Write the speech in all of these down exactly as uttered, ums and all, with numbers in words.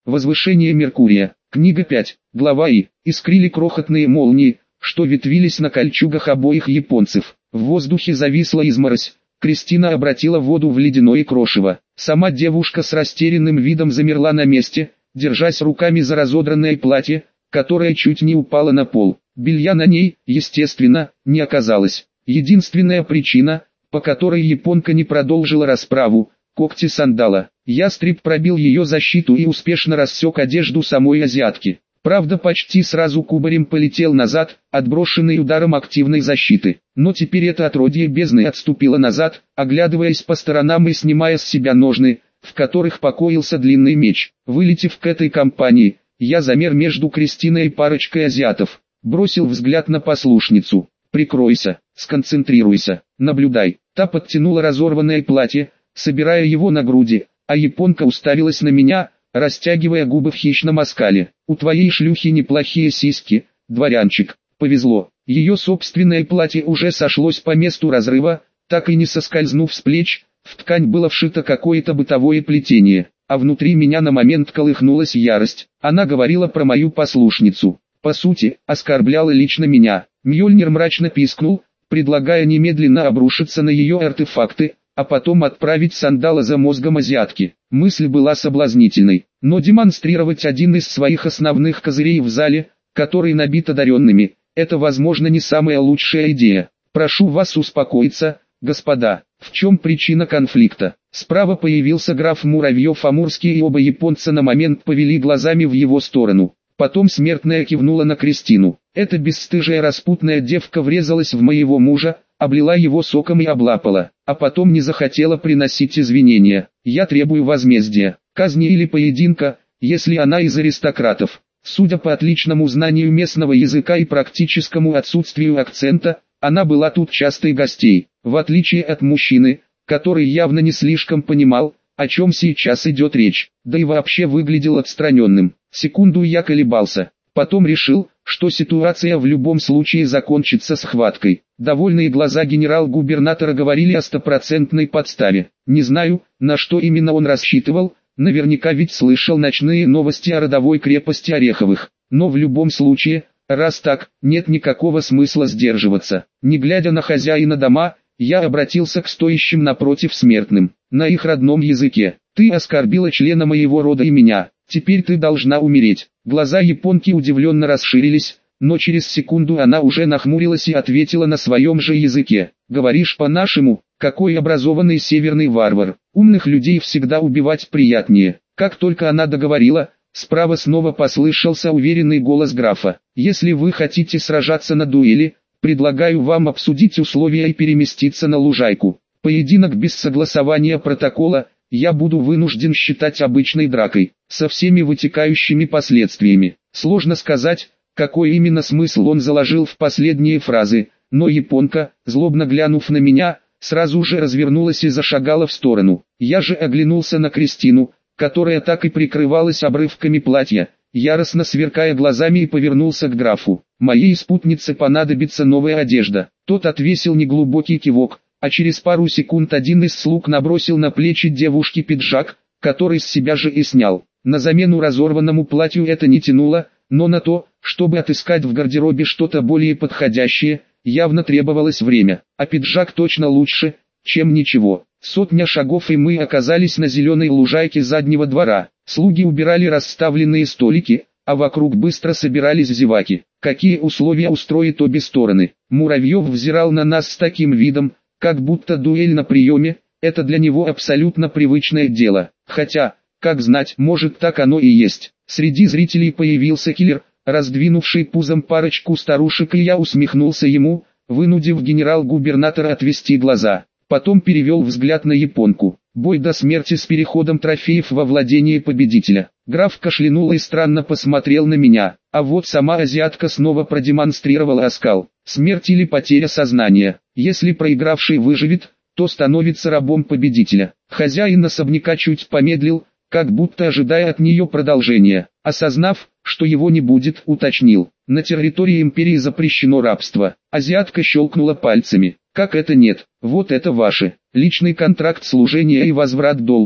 Возвышение Меркурия. Книга пять. Глава И. Искрили крохотные молнии, что ветвились на кольчугах обоих японцев. В воздухе зависла изморозь. Кристина обратила воду в ледяное крошево. Сама девушка с растерянным видом замерла на месте, держась руками за разодранное платье, которое чуть не упало на пол. Белья на ней, естественно, не оказалось. Единственная причина, по которой японка не продолжила расправу – когти сандала. Ястреб пробил ее защиту и успешно рассек одежду самой азиатки. Правда, почти сразу кубарем полетел назад, отброшенный ударом активной защиты. Но теперь это отродье бездны отступило назад, оглядываясь по сторонам и снимая с себя ножны, в которых покоился длинный меч. Вылетев к этой компании, я замер между Кристиной и парочкой азиатов. Бросил взгляд на послушницу. «Прикройся, сконцентрируйся, наблюдай». Та подтянула разорванное платье, собирая его на груди, а японка уставилась на меня, растягивая губы в хищном оскале. «У твоей шлюхи неплохие сиськи, дворянчик». Повезло. Ее собственное платье уже сошлось по месту разрыва, так и не соскользнув с плеч, в ткань было вшито какое-то бытовое плетение, а внутри меня на момент колыхнулась ярость. Она говорила про мою послушницу. По сути, оскорбляла лично меня. Мьёльнир мрачно пискнул, предлагая немедленно обрушиться на ее артефакты, а потом отправить сандала за мозгом азиатки. Мысль была соблазнительной, но демонстрировать один из своих основных козырей в зале, который набит одаренными, это возможно не самая лучшая идея. Прошу вас успокоиться, господа. В чем причина конфликта? Справа появился граф Муравьев-Амурский, и оба японца на момент повели глазами в его сторону. Потом смертная кивнула на Кристину. Эта бесстыжая распутная девка врезалась в моего мужа, облила его соком и облапала, а потом не захотела приносить извинения. Я требую возмездия, казни или поединка, если она из аристократов. Судя по отличному знанию местного языка и практическому отсутствию акцента, она была тут частой гостей, в отличие от мужчины, который явно не слишком понимал, о чем сейчас идет речь, да и вообще выглядел отстраненным. Секунду я колебался, потом решил, что ситуация в любом случае закончится схваткой. Довольные глаза генерал-губернатора говорили о стопроцентной подставе. Не знаю, на что именно он рассчитывал, наверняка ведь слышал ночные новости о родовой крепости Ореховых. Но в любом случае, раз так, нет никакого смысла сдерживаться. Не глядя на хозяина дома, я обратился к стоящим напротив смертным, на их родном языке. «Ты оскорбила члена моего рода и меня, теперь ты должна умереть». Глаза японки удивленно расширились, но через секунду она уже нахмурилась и ответила на своем же языке. «Говоришь по-нашему, какой образованный северный варвар, умных людей всегда убивать приятнее». Как только она договорила, справа снова послышался уверенный голос графа. «Если вы хотите сражаться на дуэли, предлагаю вам обсудить условия и переместиться на лужайку. Поединок без согласования протокола я буду вынужден считать обычной дракой, со всеми вытекающими последствиями». Сложно сказать, какой именно смысл он заложил в последние фразы, но японка, злобно глянув на меня, сразу же развернулась и зашагала в сторону. Я же оглянулся на Кристину, которая так и прикрывалась обрывками платья, яростно сверкая глазами, и повернулся к графу. «Моей спутнице понадобится новая одежда». Тот отвесил неглубокий кивок, а через пару секунд один из слуг набросил на плечи девушки пиджак, который с себя же и снял. На замену разорванному платью это не тянуло, но на то, чтобы отыскать в гардеробе что-то более подходящее, явно требовалось время, а пиджак точно лучше, чем ничего. Сотня шагов, и мы оказались на зеленой лужайке заднего двора. Слуги убирали расставленные столики, а вокруг быстро собирались зеваки. Какие условия устроит обе стороны? Муравьев взирал на нас с таким видом, как будто дуэль на приеме – это для него абсолютно привычное дело. Хотя, как знать, может, так оно и есть. Среди зрителей появился киллер, раздвинувший пузом парочку старушек, и я усмехнулся ему, вынудив генерал-губернатора отвести глаза. Потом перевел взгляд на японку. Бой до смерти с переходом трофеев во владение победителя. Граф кашлянул и странно посмотрел на меня, а вот сама азиатка снова продемонстрировала оскал. Смерть или потеря сознания. Если проигравший выживет, то становится рабом победителя. Хозяин особняка чуть помедлил, как будто ожидая от нее продолжения. Осознав, что его не будет, уточнил: «На территории империи запрещено рабство». Азиатка щелкнула пальцами. «Как это нет? Вот это ваше. Личный контракт служения и возврат долга.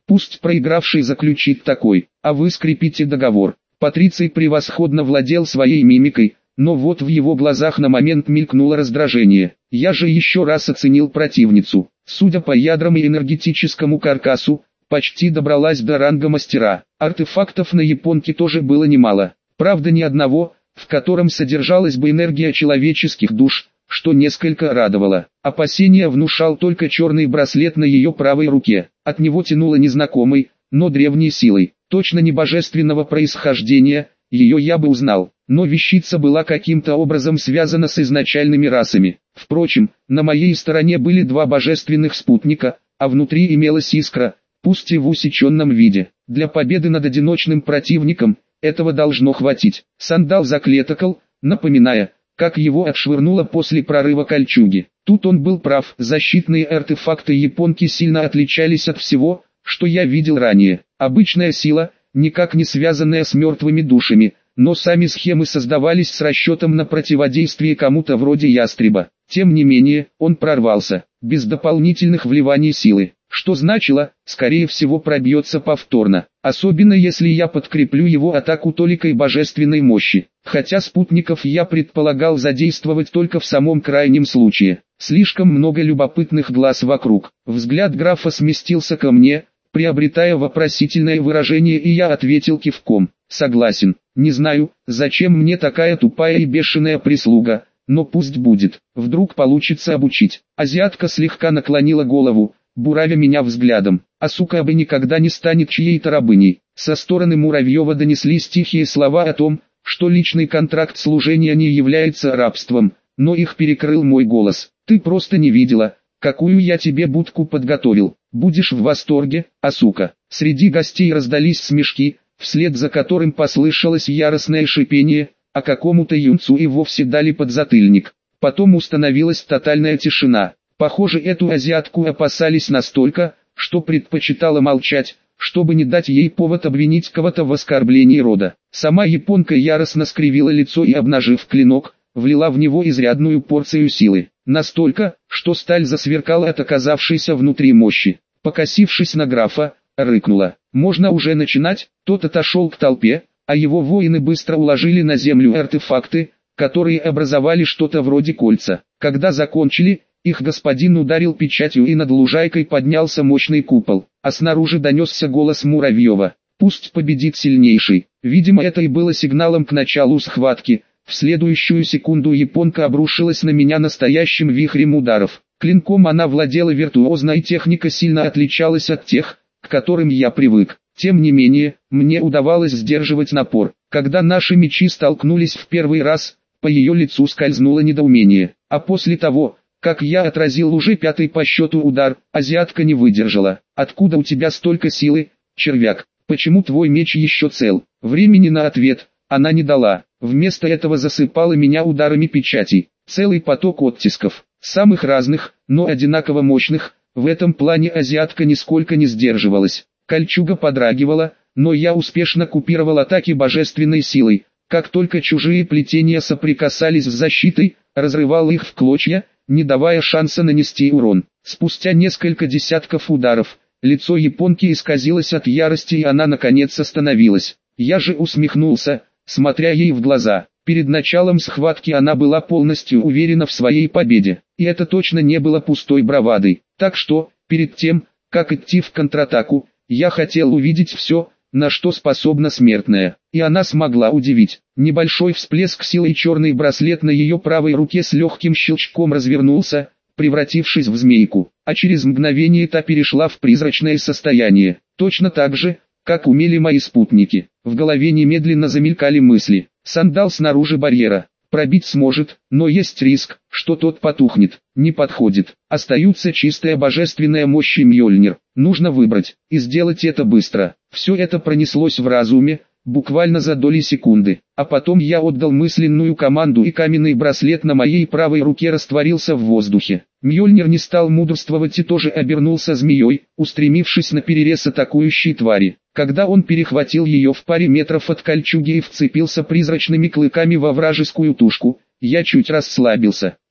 Пусть проигравший заключит такой, а вы скрепите договор. Патриций превосходно владел своей мимикой, но вот в его глазах на момент мелькнуло раздражение. Я же еще раз оценил противницу. Судя по ядрам и энергетическому каркасу, почти добралась до ранга мастера. Артефактов на японке тоже было немало. Правда, ни одного, в котором содержалась бы энергия человеческих душ, что несколько радовало. Опасения внушал только черный браслет на ее правой руке. От него тянуло незнакомой, но древней силой. Точно не божественного происхождения, ее я бы узнал. Но вещица была каким-то образом связана с изначальными расами. Впрочем, на моей стороне были два божественных спутника, а внутри имелась искра, пусть и в усеченном виде. Для победы над одиночным противником этого должно хватить. Сандал заклетокал, напоминая, как его отшвырнуло после прорыва кольчуги. Тут он был прав, защитные артефакты японки сильно отличались от всего, что я видел ранее. Обычная сила, никак не связанная с мертвыми душами, но сами схемы создавались с расчетом на противодействие кому-то вроде ястреба. Тем не менее, он прорвался, без дополнительных вливаний силы, что значило, скорее всего пробьется повторно, особенно если я подкреплю его атаку толикой божественной мощи, хотя спутников я предполагал задействовать только в самом крайнем случае. Слишком много любопытных глаз вокруг. Взгляд графа сместился ко мне, приобретая вопросительное выражение, и я ответил кивком. Согласен. Не знаю, зачем мне такая тупая и бешеная прислуга, но пусть будет. Вдруг получится обучить. Азиатка слегка наклонила голову, буравя меня взглядом. А сука бы никогда не станет чьей-то рабыней. Со стороны Муравьева донеслись тихие слова о том, что личный контракт служения не является рабством, но их перекрыл мой голос. Ты просто не видела, какую я тебе будку подготовил. Будешь в восторге, а сука. Среди гостей раздались смешки, вслед за которым послышалось яростное шипение, а какому-то юнцу и вовсе дали подзатыльник. Потом установилась тотальная тишина. Похоже, эту азиатку опасались настолько, что предпочитала молчать, чтобы не дать ей повод обвинить кого-то в оскорблении рода. Сама японка яростно скривила лицо и, обнажив клинок, влила в него изрядную порцию силы. Настолько, что сталь засверкала от оказавшейся внутри мощи. Покосившись на графа, рыкнула. «Можно уже начинать?» Тот отошел к толпе, а его воины быстро уложили на землю артефакты, которые образовали что-то вроде кольца. Когда закончили, их господин ударил печатью, и над лужайкой поднялся мощный купол, а снаружи донесся голос Муравьева. «Пусть победит сильнейший». Видимо, это и было сигналом к началу схватки. В следующую секунду японка обрушилась на меня настоящим вихрем ударов. Клинком она владела виртуозно, и техника сильно отличалась от тех, к которым я привык. Тем не менее, мне удавалось сдерживать напор. Когда наши мечи столкнулись в первый раз, по ее лицу скользнуло недоумение. А после того, как я отразил уже пятый по счету удар, азиатка не выдержала. «Откуда у тебя столько силы, червяк? Почему твой меч еще цел?» Времени на ответ она не дала. Вместо этого засыпала меня ударами печатей. Целый поток оттисков, самых разных, но одинаково мощных. В этом плане азиатка нисколько не сдерживалась. Кольчуга подрагивала, но я успешно купировал атаки божественной силой. Как только чужие плетения соприкасались с защитой, разрывал их в клочья, не давая шанса нанести урон. Спустя несколько десятков ударов, лицо японки исказилось от ярости, и она наконец остановилась. Я же усмехнулся, смотря ей в глаза. Перед началом схватки она была полностью уверена в своей победе, и это точно не было пустой бравадой. Так что, перед тем, как идти в контратаку, я хотел увидеть все, на что способна смертная. И она смогла удивить. Небольшой всплеск силы, и черный браслет на ее правой руке с легким щелчком развернулся, превратившись в змейку, а через мгновение та перешла в призрачное состояние. Точно так же, как умели мои спутники. В голове немедленно замелькали мысли. Сандал снаружи барьера. Пробить сможет, но есть риск, что тот потухнет. Не подходит. Остаются чистая божественная мощь и Мьёльнир. Нужно выбрать, и сделать это быстро. Все это пронеслось в разуме, буквально за доли секунды. А потом я отдал мысленную команду, и каменный браслет на моей правой руке растворился в воздухе. Мьёльнир не стал мудрствовать и тоже обернулся змеей, устремившись на перерез атакующей твари. Когда он перехватил ее в паре метров от кольчуги и вцепился призрачными клыками во вражескую тушку, я чуть расслабился.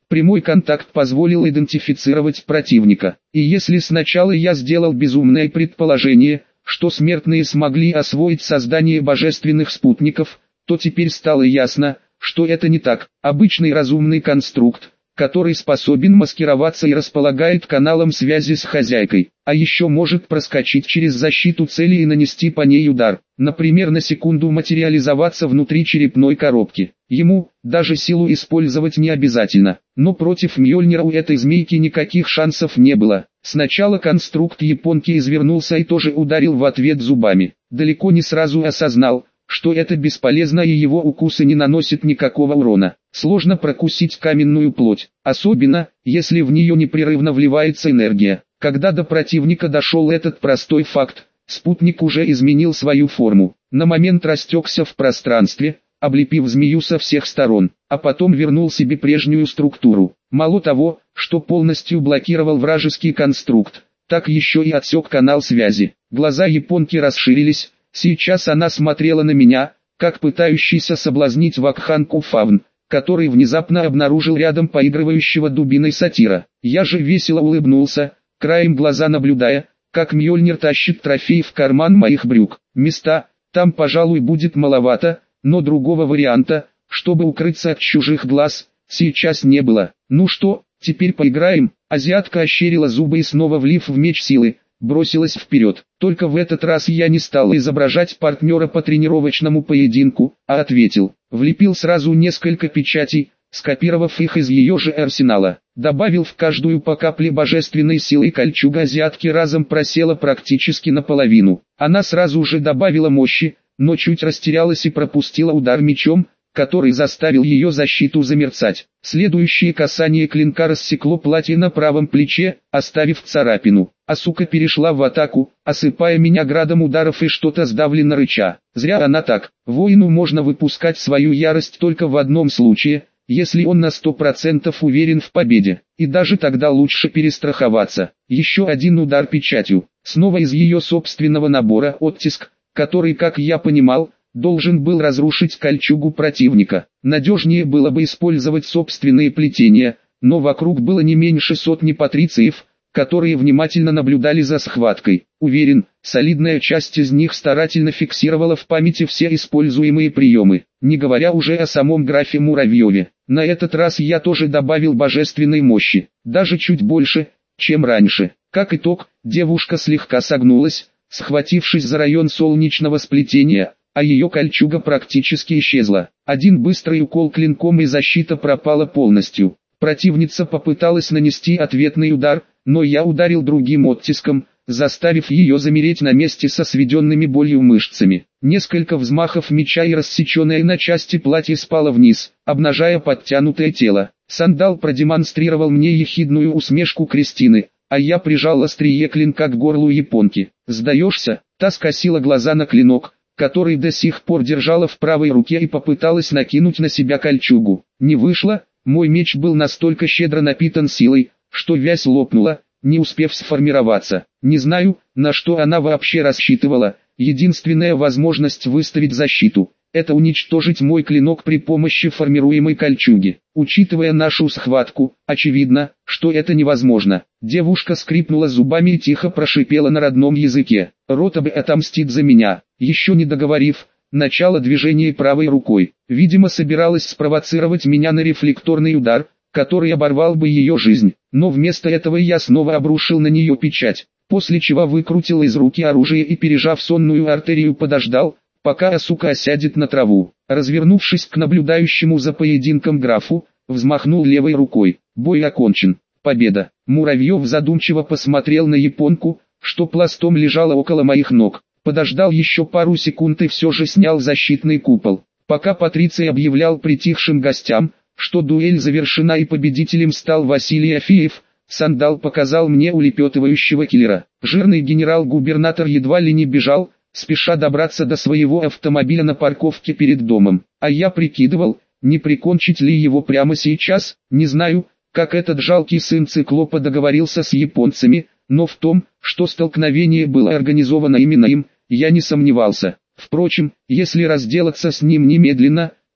Прямой контакт позволил идентифицировать противника. И если сначала я сделал безумное предположение, что смертные смогли освоить создание божественных спутников, то теперь стало ясно, что это не так. Обычный разумный конструкт, который способен маскироваться и располагает каналом связи с хозяйкой, а еще может проскочить через защиту цели и нанести по ней удар, например, на секунду материализоваться внутри черепной коробки. Ему даже силу использовать не обязательно, но против Мьёльнира у этой змейки никаких шансов не было. Сначала конструкт японки извернулся и тоже ударил в ответ зубами. Далеко не сразу осознал, что это бесполезно и его укусы не наносят никакого урона. Сложно прокусить каменную плоть, особенно, если в нее непрерывно вливается энергия. Когда до противника дошел этот простой факт, спутник уже изменил свою форму. На момент растекся в пространстве, облепив змею со всех сторон, а потом вернул себе прежнюю структуру. Мало того, что полностью блокировал вражеский конструкт, так еще и отсек канал связи. Глаза японки расширились. Сейчас она смотрела на меня, как пытающийся соблазнить вакханку фавн, который внезапно обнаружил рядом поигрывающего дубиной сатира. Я же весело улыбнулся, краем глаза наблюдая, как Мьёльнир тащит трофей в карман моих брюк. Места там, пожалуй, будет маловато, но другого варианта, чтобы укрыться от чужих глаз, сейчас не было. Ну что, теперь поиграем? Азиатка ощерила зубы и снова влив в меч силы, бросилась вперед. Только в этот раз я не стал изображать партнера по тренировочному поединку, а ответил. Влепил сразу несколько печатей, скопировав их из ее же арсенала. Добавил в каждую по капле божественной силы, и кольчуга азиатки разом просела практически наполовину. Она сразу же добавила мощи, но чуть растерялась и пропустила удар мечом, который заставил ее защиту замерцать. Следующее касание клинка рассекло платье на правом плече, оставив царапину. Асука перешла в атаку, осыпая меня градом ударов и что-то сдавленно рыча. Зря она так. Воину можно выпускать свою ярость только в одном случае, если он на сто процентов уверен в победе. И даже тогда лучше перестраховаться. Еще один удар печатью. Снова из ее собственного набора оттиск, который, как я понимал, должен был разрушить кольчугу противника. Надежнее было бы использовать собственные плетения, но вокруг было не меньше сотни патрициев, которые внимательно наблюдали за схваткой. Уверен, солидная часть из них старательно фиксировала в памяти все используемые приемы, не говоря уже о самом графе Муравьеве. На этот раз я тоже добавил божественной мощи, даже чуть больше, чем раньше. Как итог, девушка слегка согнулась, схватившись за район солнечного сплетения, а ее кольчуга практически исчезла. Один быстрый укол клинком и защита пропала полностью. Противница попыталась нанести ответный удар, но я ударил другим оттиском, заставив ее замереть на месте со сведенными болью мышцами. Несколько взмахов меча и рассеченное на части платье спало вниз, обнажая подтянутое тело. Сандал продемонстрировал мне ехидную усмешку Кристины, а я прижал острие клинка к горлу японки. «Сдаешься?» Та скосила глаза на клинок, который до сих пор держала в правой руке, и попыталась накинуть на себя кольчугу. Не вышло, мой меч был настолько щедро напитан силой, что вязь лопнула, не успев сформироваться. Не знаю, на что она вообще рассчитывала. Единственная возможность выставить защиту – это уничтожить мой клинок при помощи формируемой кольчуги. Учитывая нашу схватку, очевидно, что это невозможно. Девушка скрипнула зубами и тихо прошипела на родном языке. «Ротабе отомстит за меня». Еще не договорив, начало движения правой рукой. Видимо, собиралась спровоцировать меня на рефлекторный удар, который оборвал бы ее жизнь. Но вместо этого я снова обрушил на нее печать, после чего выкрутил из руки оружие и, пережав сонную артерию, подождал, пока Асука осядет на траву. Развернувшись к наблюдающему за поединком графу, взмахнул левой рукой. Бой окончен. Победа. Муравьев задумчиво посмотрел на японку, что пластом лежала около моих ног. Подождал еще пару секунд и все же снял защитный купол. Пока Патриций объявлял притихшим гостям, что дуэль завершена и победителем стал Василий Афиев, Сандал показал мне улепетывающего киллера. Жирный генерал-губернатор едва ли не бежал, спеша добраться до своего автомобиля на парковке перед домом. А я прикидывал, не прикончить ли его прямо сейчас. Не знаю, как этот жалкий сын циклопа договорился с японцами, но в том, что столкновение было организовано именно им, я не сомневался. Впрочем, если разделаться с ним немедленно, то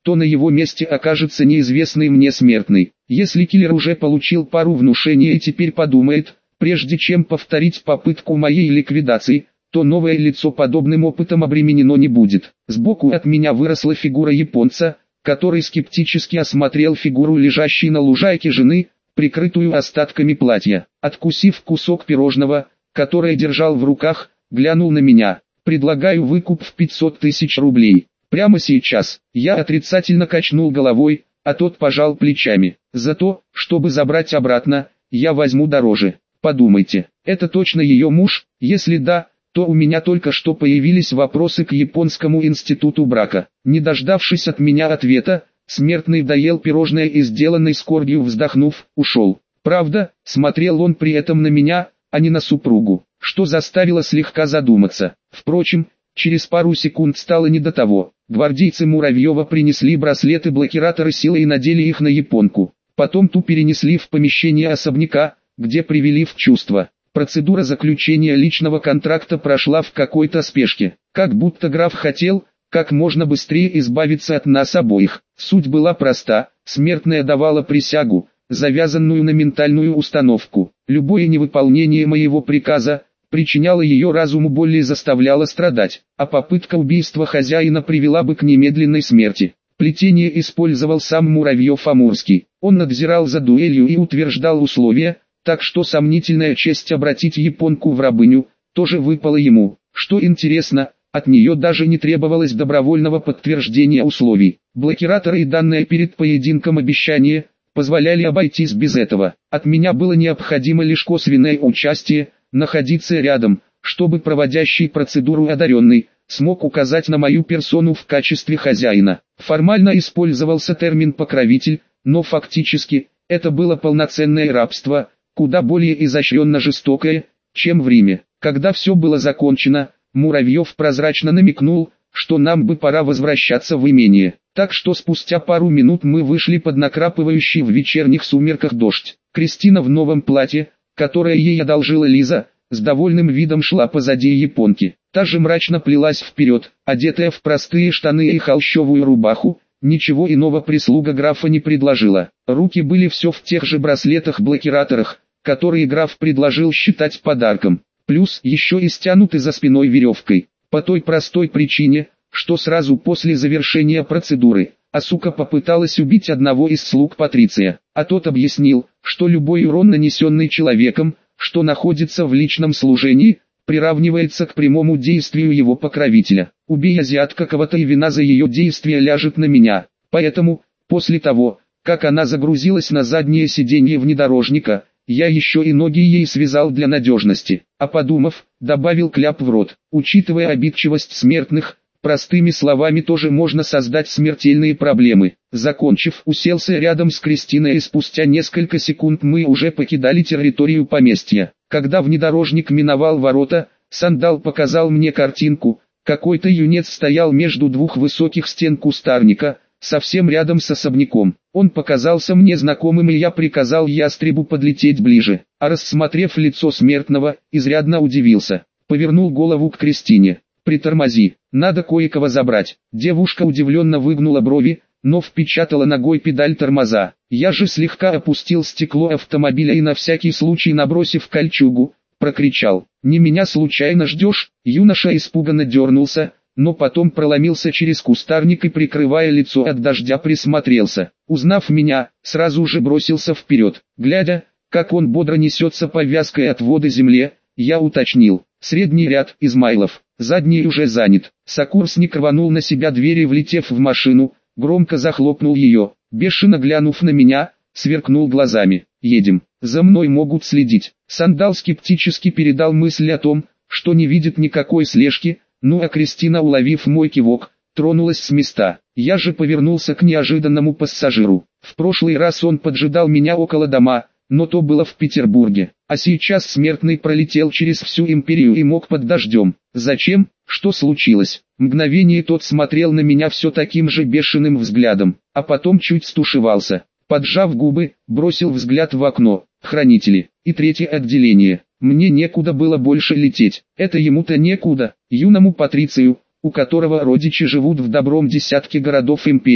то на его месте окажется неизвестный мне смертный. Если киллер уже получил пару внушений и теперь подумает, прежде чем повторить попытку моей ликвидации, то новое лицо подобным опытом обременено не будет. Сбоку от меня выросла фигура японца, который скептически осмотрел фигуру лежащей на лужайке жены, прикрытую остатками платья. Откусив кусок пирожного, которое держал в руках, глянул на меня. «Предлагаю выкуп в пятьсот тысяч рублей. Прямо сейчас». Я отрицательно качнул головой, а тот пожал плечами. «За то, чтобы забрать обратно, я возьму дороже. Подумайте, это точно ее муж? Если да, то у меня только что появились вопросы к японскому институту брака». Не дождавшись от меня ответа, смертный доел пирожное и, сделанной скорбью вздохнув, ушел. Правда, смотрел он при этом на меня, а не на супругу, что заставило слегка задуматься. Впрочем, через пару секунд стало не до того. Гвардейцы Муравьева принесли браслеты-блокираторы силой и надели их на японку. Потом ту перенесли в помещение особняка, где привели в чувство. Процедура заключения личного контракта прошла в какой-то спешке. Как будто граф хотел, как можно быстрее избавиться от нас обоих. Суть была проста: смертная давала присягу, завязанную на ментальную установку. Любое невыполнение моего приказа причиняло ее разуму боль и заставляло страдать, а попытка убийства хозяина привела бы к немедленной смерти. Плетение использовал сам Муравьев-Амурский. Он надзирал за дуэлью и утверждал условия, так что сомнительная честь обратить японку в рабыню тоже выпала ему. Что интересно, от нее даже не требовалось добровольного подтверждения условий. Блокираторы и данное перед поединком обещание позволяли обойтись без этого. От меня было необходимо лишь косвенное участие, находиться рядом, чтобы проводящий процедуру одаренный смог указать на мою персону в качестве хозяина. Формально использовался термин «покровитель», но фактически это было полноценное рабство, куда более изощренно жестокое, чем в Риме. Когда все было закончено, Муравьев прозрачно намекнул, что нам бы пора возвращаться в имение. Так что спустя пару минут мы вышли под накрапывающий в вечерних сумерках дождь. Кристина в новом платье, которое ей одолжила Лиза, с довольным видом шла позади японки. Та же мрачно плелась вперед, одетая в простые штаны и холщовую рубаху. Ничего иного прислуга графа не предложила. Руки были все в тех же браслетах-блокираторах, которые граф предложил считать подарком. Плюс еще и стянуты за спиной веревкой. По той простой причине, что сразу после завершения процедуры, Асука попыталась убить одного из слуг Патриция, а тот объяснил, что любой урон, нанесенный человеком, что находится в личном служении, приравнивается к прямому действию его покровителя. Убей азиатка кого-то, и вина за ее действия ляжет на меня. Поэтому, после того, как она загрузилась на заднее сиденье внедорожника, я еще и ноги ей связал для надежности, а подумав, добавил кляп в рот. Учитывая обидчивость смертных, простыми словами тоже можно создать смертельные проблемы. Закончив, уселся рядом с Кристиной, и спустя несколько секунд мы уже покидали территорию поместья. Когда внедорожник миновал ворота, Сандал показал мне картинку. Какой-то юнец стоял между двух высоких стен кустарника, совсем рядом с особняком. Он показался мне знакомым, и я приказал ястребу подлететь ближе, а рассмотрев лицо смертного, изрядно удивился. Повернул голову к Кристине. «Притормози, надо кое-кого забрать». Девушка удивленно выгнула брови, но впечатала ногой педаль тормоза. Я же слегка опустил стекло автомобиля и, на всякий случай набросив кольчугу, прокричал: «Не меня случайно ждешь?» Юноша испуганно дернулся, но потом проломился через кустарник и, прикрывая лицо от дождя, присмотрелся. Узнав меня, сразу же бросился вперед. Глядя, как он бодро несется по вязкой от воды земле, я уточнил: «Средний ряд, Измайлов, задний уже занят». Сокурсник рванул на себя дверь и, влетев в машину, громко захлопнул ее. Бешено глянув на меня, сверкнул глазами. «Едем, за мной могут следить». Сандал скептически передал мысль о том, что не видит никакой слежки, ну а Кристина, уловив мой кивок, тронулась с места. Я же повернулся к неожиданному пассажиру. В прошлый раз он поджидал меня около дома, но то было в Петербурге, а сейчас смертный пролетел через всю империю и мог под дождем. Зачем? Что случилось? Мгновение тот смотрел на меня все таким же бешеным взглядом, а потом чуть стушевался. Поджав губы, бросил взгляд в окно. Хранители. И третье отделение. Мне некуда было больше лететь. Это ему-то некуда, юному Патрицию, у которого родичи живут в добром десятке городов империи.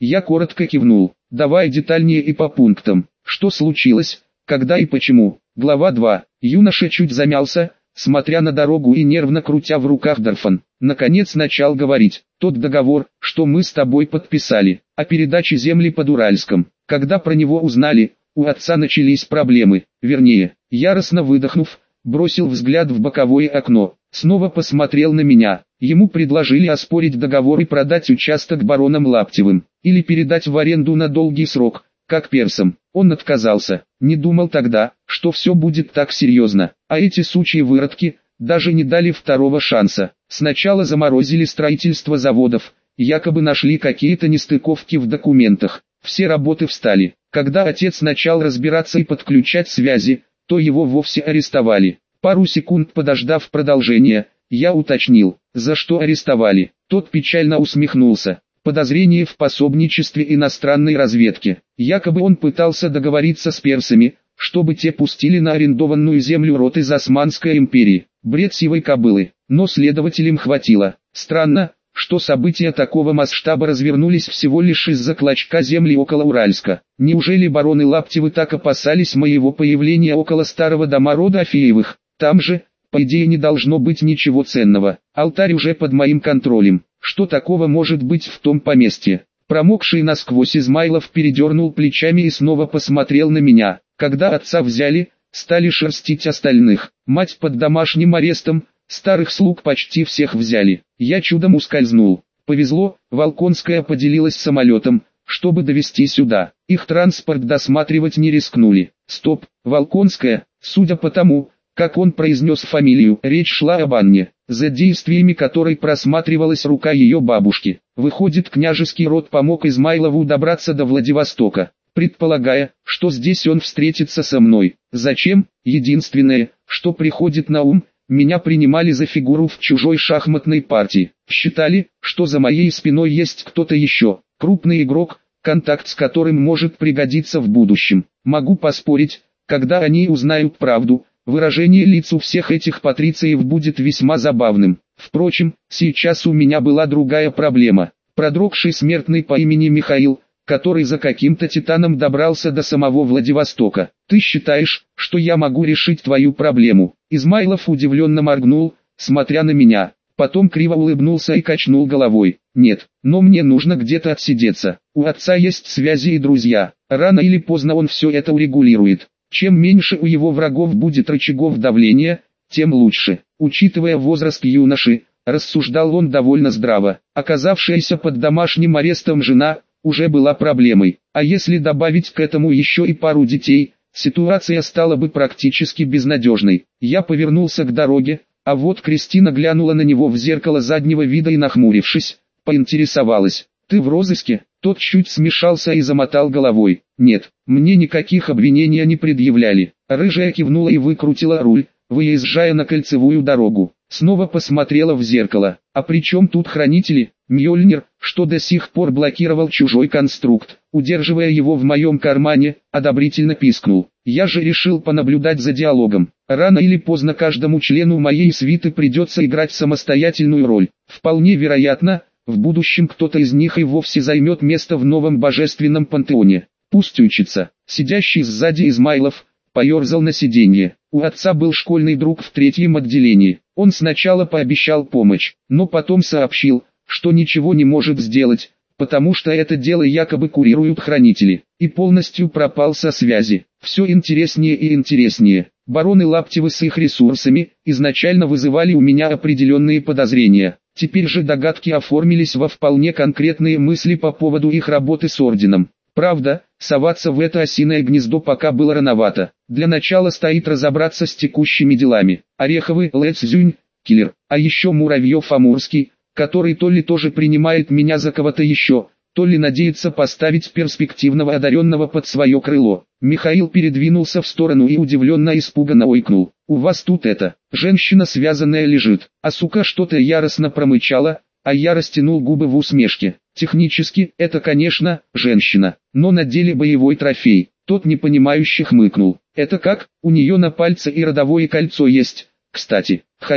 Я коротко кивнул. Давай детальнее и по пунктам. Что случилось, когда и почему? Глава два. Юноша чуть замялся, смотря на дорогу и нервно крутя в руках Дарфан. Наконец начал говорить. Тот договор, что мы с тобой подписали, о передаче земли под Уральском. Когда про него узнали, у отца начались проблемы. Вернее, яростно выдохнув, бросил взгляд в боковое окно. Снова посмотрел на меня. Ему предложили оспорить договор и продать участок баронам Лаптевым. Или передать в аренду на долгий срок, как персам. Он отказался. Не думал тогда, что все будет так серьезно. А эти сучьи выродки даже не дали второго шанса. Сначала заморозили строительство заводов, якобы нашли какие-то нестыковки в документах. Все работы встали. Когда отец начал разбираться и подключать связи, то его вовсе арестовали. Пару секунд подождав продолжения, я уточнил, за что арестовали. Тот печально усмехнулся. Подозрение в пособничестве иностранной разведке. Якобы он пытался договориться с персами, чтобы те пустили на арендованную землю рот из Османской империи. Бред сивой кобылы. Но следователям хватило. Странно, что события такого масштаба развернулись всего лишь из-за клочка земли около Уральска. Неужели бароны Лаптевы так опасались моего появления около старого дома рода Афеевых? Там же, по идее, не должно быть ничего ценного. Алтарь уже под моим контролем. Что такого может быть в том поместье? Промокший насквозь Измайлов передернул плечами и снова посмотрел на меня. Когда отца взяли, стали шерстить остальных. Мать под домашним арестом, старых слуг почти всех взяли. Я чудом ускользнул. Повезло, Волконская поделилась самолетом, чтобы довезти сюда. Их транспорт досматривать не рискнули. Стоп, Волконская, судя по тому, как он произнес фамилию, речь шла об Анне, за действиями которой просматривалась рука ее бабушки. Выходит, княжеский род помог Измайлову добраться до Владивостока, предполагая, что здесь он встретится со мной. Зачем? Единственное, что приходит на ум, меня принимали за фигуру в чужой шахматной партии. Считали, что за моей спиной есть кто-то еще, крупный игрок, контакт с которым может пригодиться в будущем. Могу поспорить, когда они узнают правду, выражение лиц у всех этих патрициев будет весьма забавным. Впрочем, сейчас у меня была другая проблема. Продрогший смертный по имени Михаил, который за каким-то титаном добрался до самого Владивостока. Ты считаешь, что я могу решить твою проблему? Измайлов удивленно моргнул, смотря на меня. Потом криво улыбнулся и качнул головой. Нет, но мне нужно где-то отсидеться. У отца есть связи и друзья. Рано или поздно он все это урегулирует. Чем меньше у его врагов будет рычагов давления, тем лучше. Учитывая возраст юноши, рассуждал он довольно здраво. Оказавшаяся под домашним арестом жена уже была проблемой. А если добавить к этому еще и пару детей, ситуация стала бы практически безнадежной. Я повернулся к дороге, а вот Кристина глянула на него в зеркало заднего вида и, нахмурившись, поинтересовалась. «Ты в розыске?» Тот чуть смешался и замотал головой. «Нет, мне никаких обвинений не предъявляли». Рыжая кивнула и выкрутила руль, выезжая на кольцевую дорогу. Снова посмотрела в зеркало. «А при чем тут хранители?» Мьёльнир, что до сих пор блокировал чужой конструкт, удерживая его в моем кармане, одобрительно пискнул. «Я же решил понаблюдать за диалогом. Рано или поздно каждому члену моей свиты придется играть самостоятельную роль. Вполне вероятно, в будущем кто-то из них и вовсе займет место в новом божественном пантеоне. Пусть учится». Сидящий сзади Измайлов поерзал на сиденье. У отца был школьный друг в третьем отделении. Он сначала пообещал помощь, но потом сообщил, что ничего не может сделать, потому что это дело якобы курируют хранители, и полностью пропал со связи. Все интереснее и интереснее. Бароны Лаптевы с их ресурсами изначально вызывали у меня определенные подозрения. Теперь же догадки оформились во вполне конкретные мысли по поводу их работы с орденом. Правда, соваться в это осиное гнездо пока было рановато. Для начала стоит разобраться с текущими делами. Ореховый, Лэцзюнь, киллер, а еще Муравьев-Амурский, который то ли тоже принимает меня за кого-то еще, то ли надеется поставить перспективного одаренного под свое крыло. Михаил передвинулся в сторону и удивленно испуганно ойкнул. «У вас тут это, женщина связанная лежит». А сука что-то яростно промычала, а я растянул губы в усмешке. Технически, это, конечно, женщина, но на деле боевой трофей. Тот непонимающе хмыкнул. «Это как? У нее на пальце и родовое кольцо есть. Кстати, ХМ,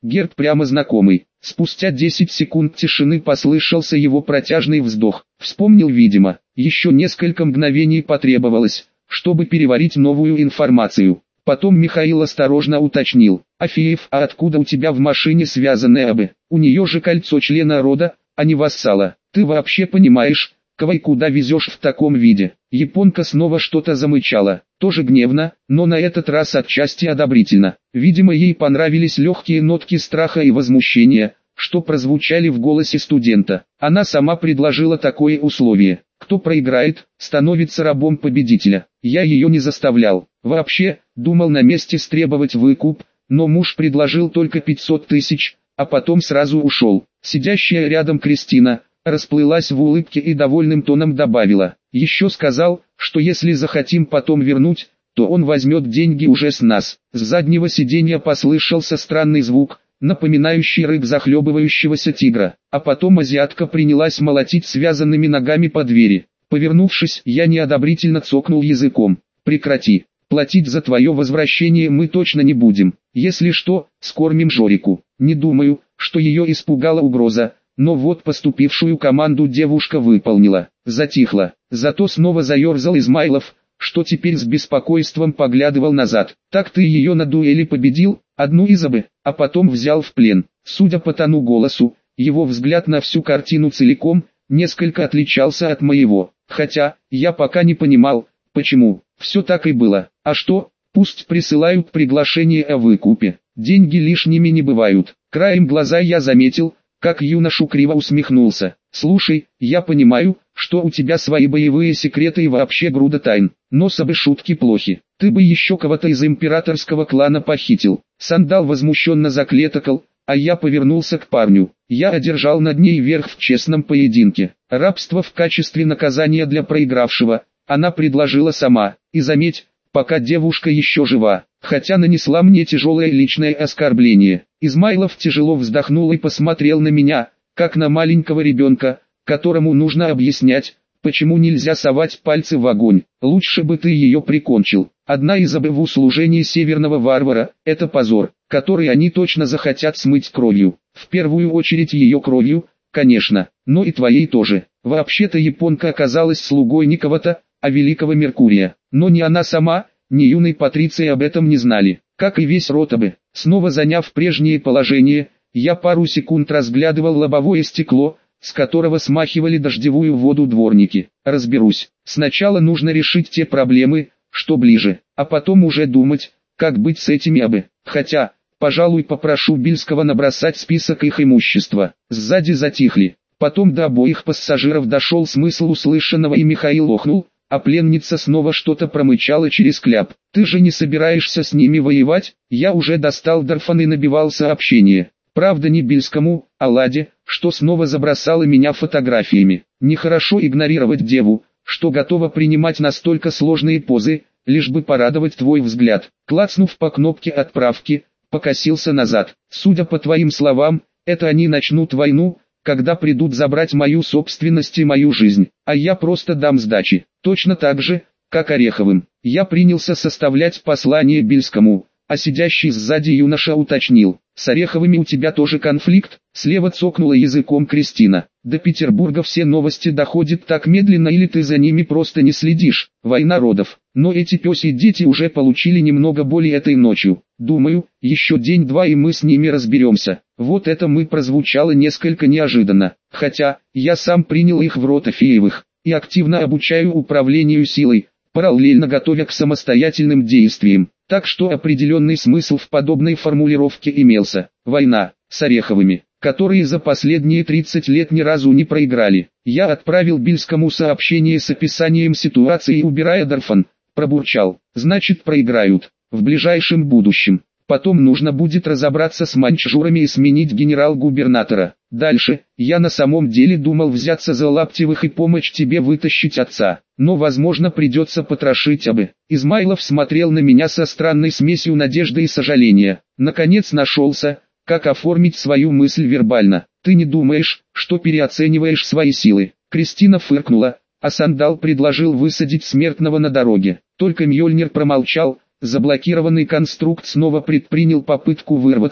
Герб прямо знакомый. Спустя десять секунд тишины послышался его протяжный вздох. Вспомнил, видимо. Еще несколько мгновений потребовалось, чтобы переварить новую информацию. Потом Михаил осторожно уточнил: «Афеев, а откуда у тебя в машине связанное АБ? У нее же кольцо члена рода, а не вассала. Ты вообще понимаешь, кого и куда везешь в таком виде?» Японка снова что-то замычала, тоже гневно, но на этот раз отчасти одобрительно. Видимо, ей понравились легкие нотки страха и возмущения, что прозвучали в голосе студента. Она сама предложила такое условие: кто проиграет, становится рабом победителя. Я ее не заставлял. Вообще, думал на месте стребовать выкуп, но муж предложил только пятьсот тысяч, а потом сразу ушел. Сидящая рядом Кристина расплылась в улыбке и довольным тоном добавила: «Еще сказал, что если захотим потом вернуть, то он возьмет деньги уже с нас». С заднего сиденья послышался странный звук, напоминающий рык захлебывающегося тигра, а потом азиатка принялась молотить связанными ногами по двери. Повернувшись, я неодобрительно цокнул языком. «Прекрати, платить за твое возвращение мы точно не будем, если что, скормим Жорику». Не думаю, что ее испугала угроза, но вот поступившую команду девушка выполнила. Затихла, зато снова заерзал Измайлов, что теперь с беспокойством поглядывал назад. «Так ты ее на дуэли победил, одну из АБ, а потом взял в плен». Судя по тону голосу, его взгляд на всю картину целиком несколько отличался от моего. Хотя, я пока не понимал, почему. Все так и было. А что, пусть присылают приглашение о выкупе. Деньги лишними не бывают. Краем глаза я заметил, как юношу криво усмехнулся. «Слушай, я понимаю, что у тебя свои боевые секреты и вообще груда тайн, но с АБ шутки плохи. Ты бы еще кого-то из императорского клана похитил». Сандал возмущенно заклетокал, а я повернулся к парню. Я одержал над ней верх в честном поединке. Рабство в качестве наказания для проигравшего она предложила сама. И заметь, пока девушка еще жива, хотя нанесла мне тяжелое личное оскорбление. Измайлов тяжело вздохнул и посмотрел на меня, как на маленького ребенка, которому нужно объяснять, почему нельзя совать пальцы в огонь. «Лучше бы ты ее прикончил. Одна из АБ в услужении северного варвара – это позор, который они точно захотят смыть кровью. В первую очередь ее кровью, конечно, но и твоей тоже. Вообще-то японка оказалась слугой не кого-то, а великого Меркурия. Но ни она сама, ни юный Патриций об этом не знали, как и весь род АБ». Снова заняв прежнее положение, я пару секунд разглядывал лобовое стекло, с которого смахивали дождевую воду дворники. «Разберусь. Сначала нужно решить те проблемы, что ближе, а потом уже думать, как быть с этими АБ. Хотя, пожалуй, попрошу Бильского набросать список их имущества». Сзади затихли. Потом до обоих пассажиров дошел смысл услышанного, и Михаил охнул, а пленница снова что-то промычала через кляп. «Ты же не собираешься с ними воевать?» Я уже достал Дарфан и набивал сообщение. Правда, не Бильскому, а Ладе, что снова забросала меня фотографиями. Нехорошо игнорировать деву, что готова принимать настолько сложные позы, лишь бы порадовать твой взгляд. Клацнув по кнопке отправки, покосился назад. «Судя по твоим словам, это они начнут войну, когда придут забрать мою собственность и мою жизнь, а я просто дам сдачи». Точно так же, как Ореховым. Я принялся составлять послание Бильскому, а сидящий сзади юноша уточнил: «С Ореховыми у тебя тоже конфликт?» Слева цокнула языком Кристина. «До Петербурга все новости доходят так медленно, или ты за ними просто не следишь? Война родов. Но эти пёсьи дети уже получили немного боли этой ночью. Думаю, еще день-два и мы с ними разберемся». Вот это «мы» прозвучало несколько неожиданно. Хотя, я сам принял их в род Афеевых и активно обучаю управлению силой, параллельно готовя к самостоятельным действиям. Так что определенный смысл в подобной формулировке имелся. Война с Ореховыми, которые за последние тридцать лет ни разу не проиграли. Я отправил Бильскому сообщение с описанием ситуации и, убирая Дарфан, пробурчал: «Значит, проиграют в ближайшем будущем. Потом нужно будет разобраться с маньчжурами и сменить генерал-губернатора. Дальше, я на самом деле думал взяться за Лаптевых и помочь тебе вытащить отца, но возможно придется потрошить АБ». Измайлов смотрел на меня со странной смесью надежды и сожаления. Наконец нашелся, как оформить свою мысль вербально. «Ты не думаешь, что переоцениваешь свои силы?» Кристина фыркнула, а Сандал предложил высадить смертного на дороге. Только Мьёльнир промолчал. Заблокированный конструкт снова предпринял попытку вырваться,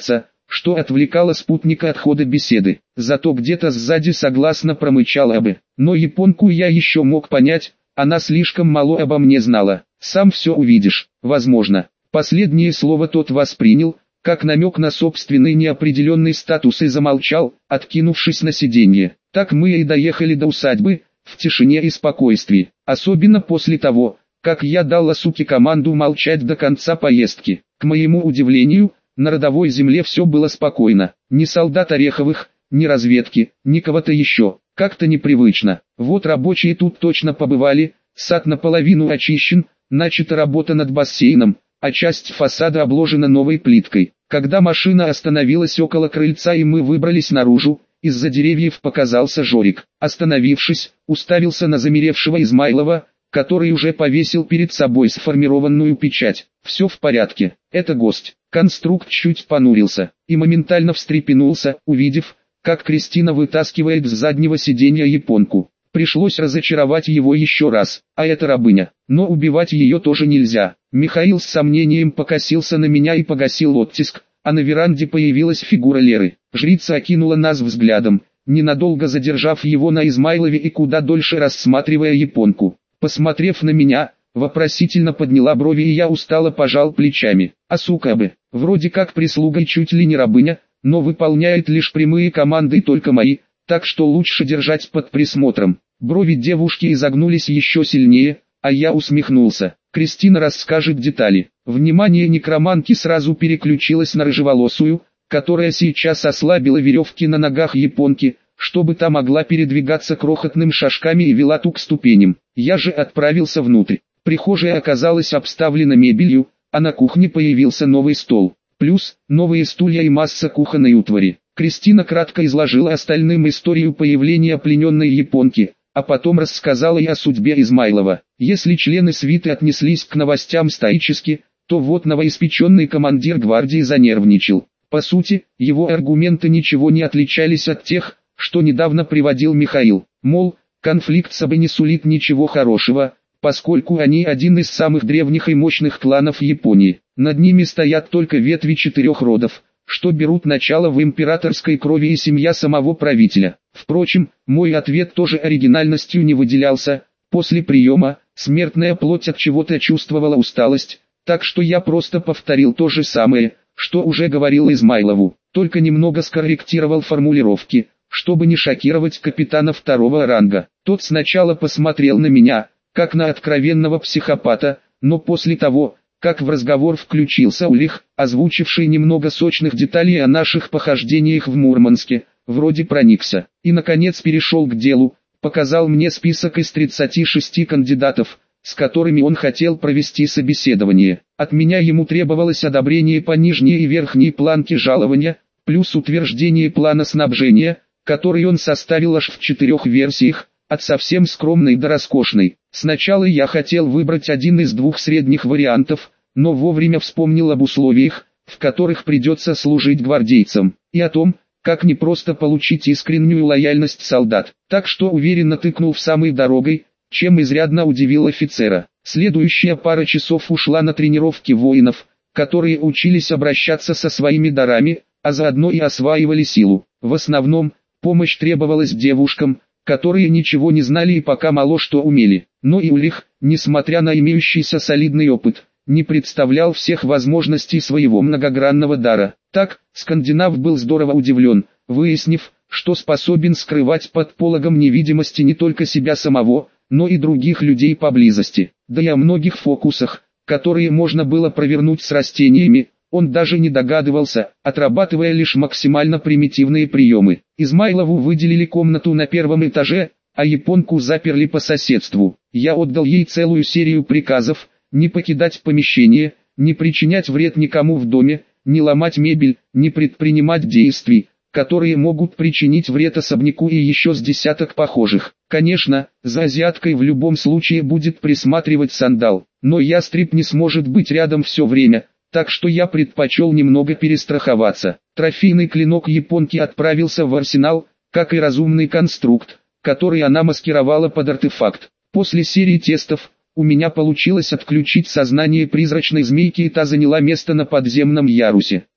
что отвлекало спутника от хода беседы. Зато где-то сзади согласно промычал Абе. Но японку я еще мог понять, она слишком мало обо мне знала. Сам все увидишь, возможно. Последнее слово тот воспринял, как намек на собственный неопределенный статус, и замолчал, откинувшись на сиденье. Так мы и доехали до усадьбы, в тишине и спокойствии. Особенно после того, как я дал Асуке команду молчать до конца поездки. К моему удивлению, на родовой земле все было спокойно. Ни солдат Ореховых, ни разведки, ни кого-то еще. Как-то непривычно. Вот рабочие тут точно побывали, сад наполовину очищен, начата работа над бассейном, а часть фасада обложена новой плиткой. Когда машина остановилась около крыльца и мы выбрались наружу, из-за деревьев показался Жорик. Остановившись, уставился на замеревшего Измайлова, который уже повесил перед собой сформированную печать. «Все в порядке, это гость». Конструкт чуть понурился и моментально встрепенулся, увидев, как Кристина вытаскивает с заднего сиденья японку. Пришлось разочаровать его еще раз, а это рабыня, но убивать ее тоже нельзя. Михаил с сомнением покосился на меня и погасил оттиск, а на веранде появилась фигура Леры. Жрица окинула нас взглядом, ненадолго задержав его на Измайлове и куда дольше рассматривая японку. Посмотрев на меня, вопросительно подняла брови, и я устало пожал плечами. Асука бы, вроде как прислуга и чуть ли не рабыня, но выполняет лишь прямые команды, только мои, так что лучше держать под присмотром. Брови девушки изогнулись еще сильнее, а я усмехнулся. Кристина расскажет детали. Внимание некроманки сразу переключилось на рыжеволосую, которая сейчас ослабила веревки на ногах японки, чтобы та могла передвигаться крохотными шажками и вела ту к ступеням. Я же отправился внутрь. Прихожая оказалась обставлена мебелью, а на кухне появился новый стол. Плюс, новые стулья и масса кухонной утвари. Кристина кратко изложила остальным историю появления плененной японки, а потом рассказала и о судьбе Измайлова. Если члены свиты отнеслись к новостям стоически, то вот новоиспеченный командир гвардии занервничал. По сути, его аргументы ничего не отличались от тех, что недавно приводил Михаил. Мол, конфликт с Абе не сулит ничего хорошего, поскольку они один из самых древних и мощных кланов Японии. Над ними стоят только ветви четырех родов, что берут начало в императорской крови и семья самого правителя. Впрочем, мой ответ тоже оригинальностью не выделялся. После приема, смертная плоть от чего-то чувствовала усталость, так что я просто повторил то же самое, что уже говорил Измайлову, только немного скорректировал формулировки, чтобы не шокировать капитана второго ранга. Тот сначала посмотрел на меня, как на откровенного психопата, но после того, как в разговор включился Улих, озвучивший немного сочных деталей о наших похождениях в Мурманске, вроде проникся, и наконец перешел к делу, показал мне список из тридцати шести кандидатов, с которыми он хотел провести собеседование. От меня ему требовалось одобрение по нижней и верхней планке жалования, плюс утверждение плана снабжения, который он составил аж в четырех версиях, от совсем скромной до роскошной. Сначала я хотел выбрать один из двух средних вариантов, но вовремя вспомнил об условиях, в которых придется служить гвардейцам, и о том, как непросто получить искреннюю лояльность солдат. Так что уверенно тыкнул в самый дорогой, чем изрядно удивил офицера. Следующая пара часов ушла на тренировки воинов, которые учились обращаться со своими дарами, а заодно и осваивали силу. В основном, помощь требовалась девушкам, которые ничего не знали и пока мало что умели. Но и Улих, несмотря на имеющийся солидный опыт, не представлял всех возможностей своего многогранного дара. Так, скандинав был здорово удивлен, выяснив, что способен скрывать под пологом невидимости не только себя самого, но и других людей поблизости. Да и о многих фокусах, которые можно было провернуть с растениями, он даже не догадывался, отрабатывая лишь максимально примитивные приемы. Измайлову выделили комнату на первом этаже, а японку заперли по соседству. Я отдал ей целую серию приказов: не покидать помещение, не причинять вред никому в доме, не ломать мебель, не предпринимать действий, которые могут причинить вред особняку, и еще с десяток похожих. Конечно, за азиаткой в любом случае будет присматривать Сандал, но ястреб не сможет быть рядом все время, так что я предпочел немного перестраховаться. Трофейный клинок японки отправился в арсенал, как и разумный конструкт, который она маскировала под артефакт. После серии тестов, у меня получилось отключить сознание призрачной змейки, и та заняла место на подземном ярусе.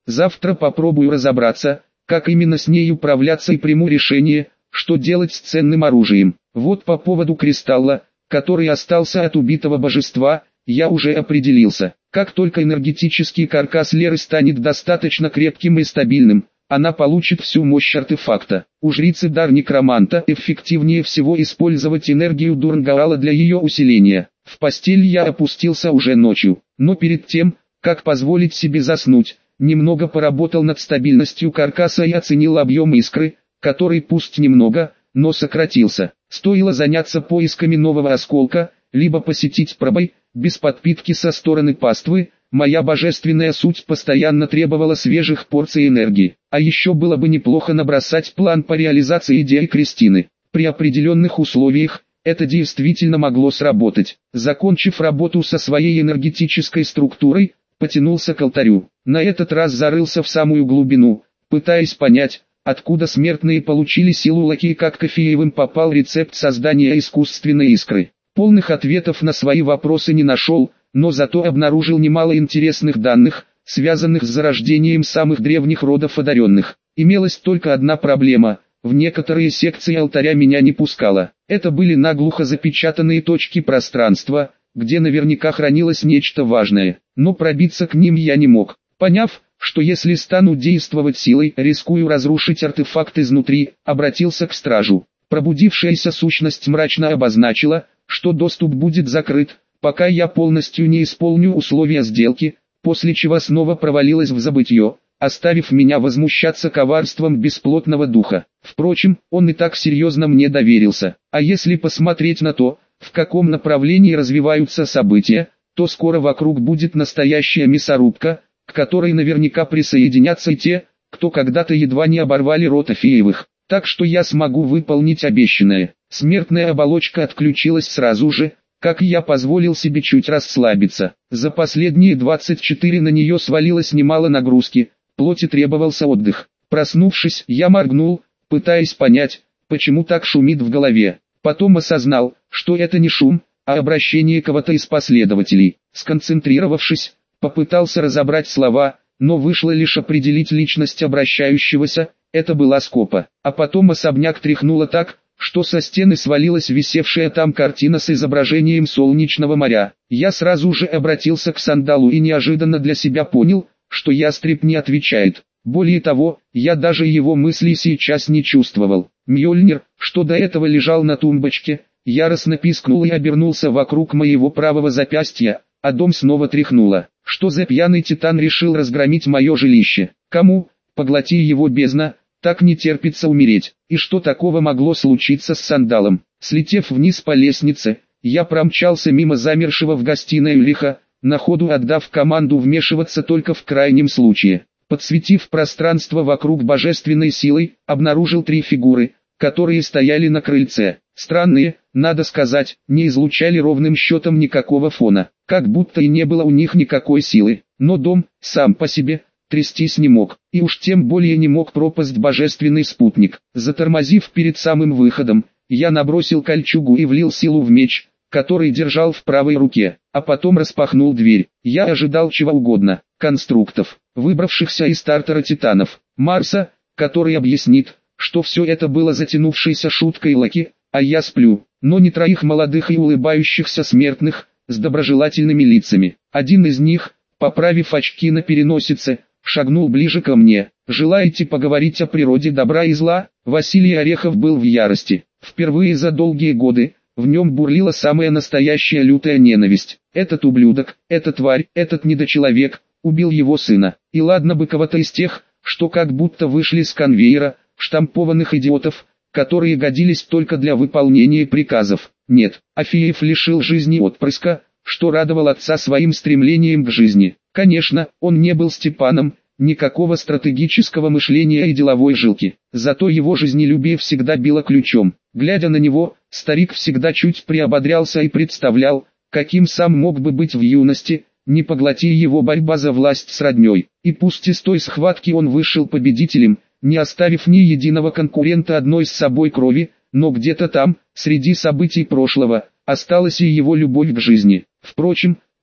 Завтра попробую разобраться, как именно с ней управляться и приму решение, что делать с ценным оружием. Вот по поводу кристалла, который остался от убитого божества, я уже определился. Как только энергетический каркас Леры станет достаточно крепким и стабильным, она получит всю мощь артефакта. У жрицы дар некроманта, эффективнее всего использовать энергию Дурнгаала для ее усиления. В постель я опустился уже ночью, но перед тем, как позволить себе заснуть, немного поработал над стабильностью каркаса и оценил объем искры, который пусть немного, но сократился. Стоило заняться поисками нового осколка, либо посетить пробой, без подпитки со стороны паствы. Моя божественная суть постоянно требовала свежих порций энергии. А еще было бы неплохо набросать план по реализации идеи Кристины. При определенных условиях, это действительно могло сработать. Закончив работу со своей энергетической структурой, потянулся к алтарю. На этот раз зарылся в самую глубину, пытаясь понять, откуда смертные получили силу Лаки и как Кофеевым попал рецепт создания искусственной искры. Полных ответов на свои вопросы не нашел, но зато обнаружил немало интересных данных, связанных с зарождением самых древних родов одаренных. Имелась только одна проблема: в некоторые секции алтаря меня не пускало. Это были наглухо запечатанные точки пространства, где наверняка хранилось нечто важное, но пробиться к ним я не мог. Поняв, что если стану действовать силой, рискую разрушить артефакт изнутри, обратился к стражу. Пробудившаяся сущность мрачно обозначила, что доступ будет закрыт, пока я полностью не исполню условия сделки, после чего снова провалилась в забытье, оставив меня возмущаться коварством бесплотного духа. Впрочем, он и так серьезно мне доверился. А если посмотреть на то, в каком направлении развиваются события, то скоро вокруг будет настоящая мясорубка, к которой наверняка присоединятся и те, кто когда-то едва не оборвали рот Афеевых. Так что я смогу выполнить обещанное. Смертная оболочка отключилась сразу же, как я позволил себе чуть расслабиться. За последние двадцать четыре на нее свалилось немало нагрузки, плоти требовался отдых. Проснувшись, я моргнул, пытаясь понять, почему так шумит в голове. Потом осознал, что это не шум, а обращение кого-то из последователей. Сконцентрировавшись, попытался разобрать слова, но вышло лишь определить личность обращающегося. Это была Скопа. А потом особняк тряхнуло так, что со стены свалилась висевшая там картина с изображением солнечного моря. Я сразу же обратился к Сандалу и неожиданно для себя понял, что ястреб не отвечает. Более того, я даже его мыслей сейчас не чувствовал. Мьёльнир, что до этого лежал на тумбочке, яростно пискнул и обернулся вокруг моего правого запястья, а дом снова тряхнуло. Что за пьяный титан решил разгромить мое жилище? Кому, поглоти его бездна, так не терпится умереть? И что такого могло случиться с Сандалом? Слетев вниз по лестнице, я промчался мимо замершего в гостиной лиха, на ходу отдав команду вмешиваться только в крайнем случае. Подсветив пространство вокруг божественной силой, обнаружил три фигуры, которые стояли на крыльце. Странные, надо сказать, не излучали ровным счетом никакого фона, как будто и не было у них никакой силы. Но дом, сам по себе, трястись не мог, и уж тем более не мог пропасть божественный спутник. Затормозив перед самым выходом, я набросил кольчугу и влил силу в меч, который держал в правой руке, а потом распахнул дверь. Я ожидал чего угодно: конструктов, выбравшихся из стартера титанов, Марса, который объяснит, что все это было затянувшейся шуткой Лаки, а я сплю, но не троих молодых и улыбающихся смертных, с доброжелательными лицами. Один из них, поправив очки на переносице, шагнул ближе ко мне. «Желаете поговорить о природе добра и зла?» Василий Орехов был в ярости. Впервые за долгие годы в нем бурлила самая настоящая лютая ненависть. Этот ублюдок, эта тварь, этот недочеловек убил его сына. И ладно бы кого-то из тех, что как будто вышли с конвейера, штампованных идиотов, которые годились только для выполнения приказов. Нет, Афеев лишил жизни отпрыска, что радовал отца своим стремлением к жизни. Конечно, он не был Степаном, никакого стратегического мышления и деловой жилки. Зато его жизнелюбие всегда било ключом. Глядя на него, старик всегда чуть приободрялся и представлял, каким сам мог бы быть в юности, не поглоти его борьба за власть с родней. И пусть из той схватки он вышел победителем, не оставив ни единого конкурента одной с собой крови, но где-то там, среди событий прошлого, осталась и его любовь к жизни. Впрочем,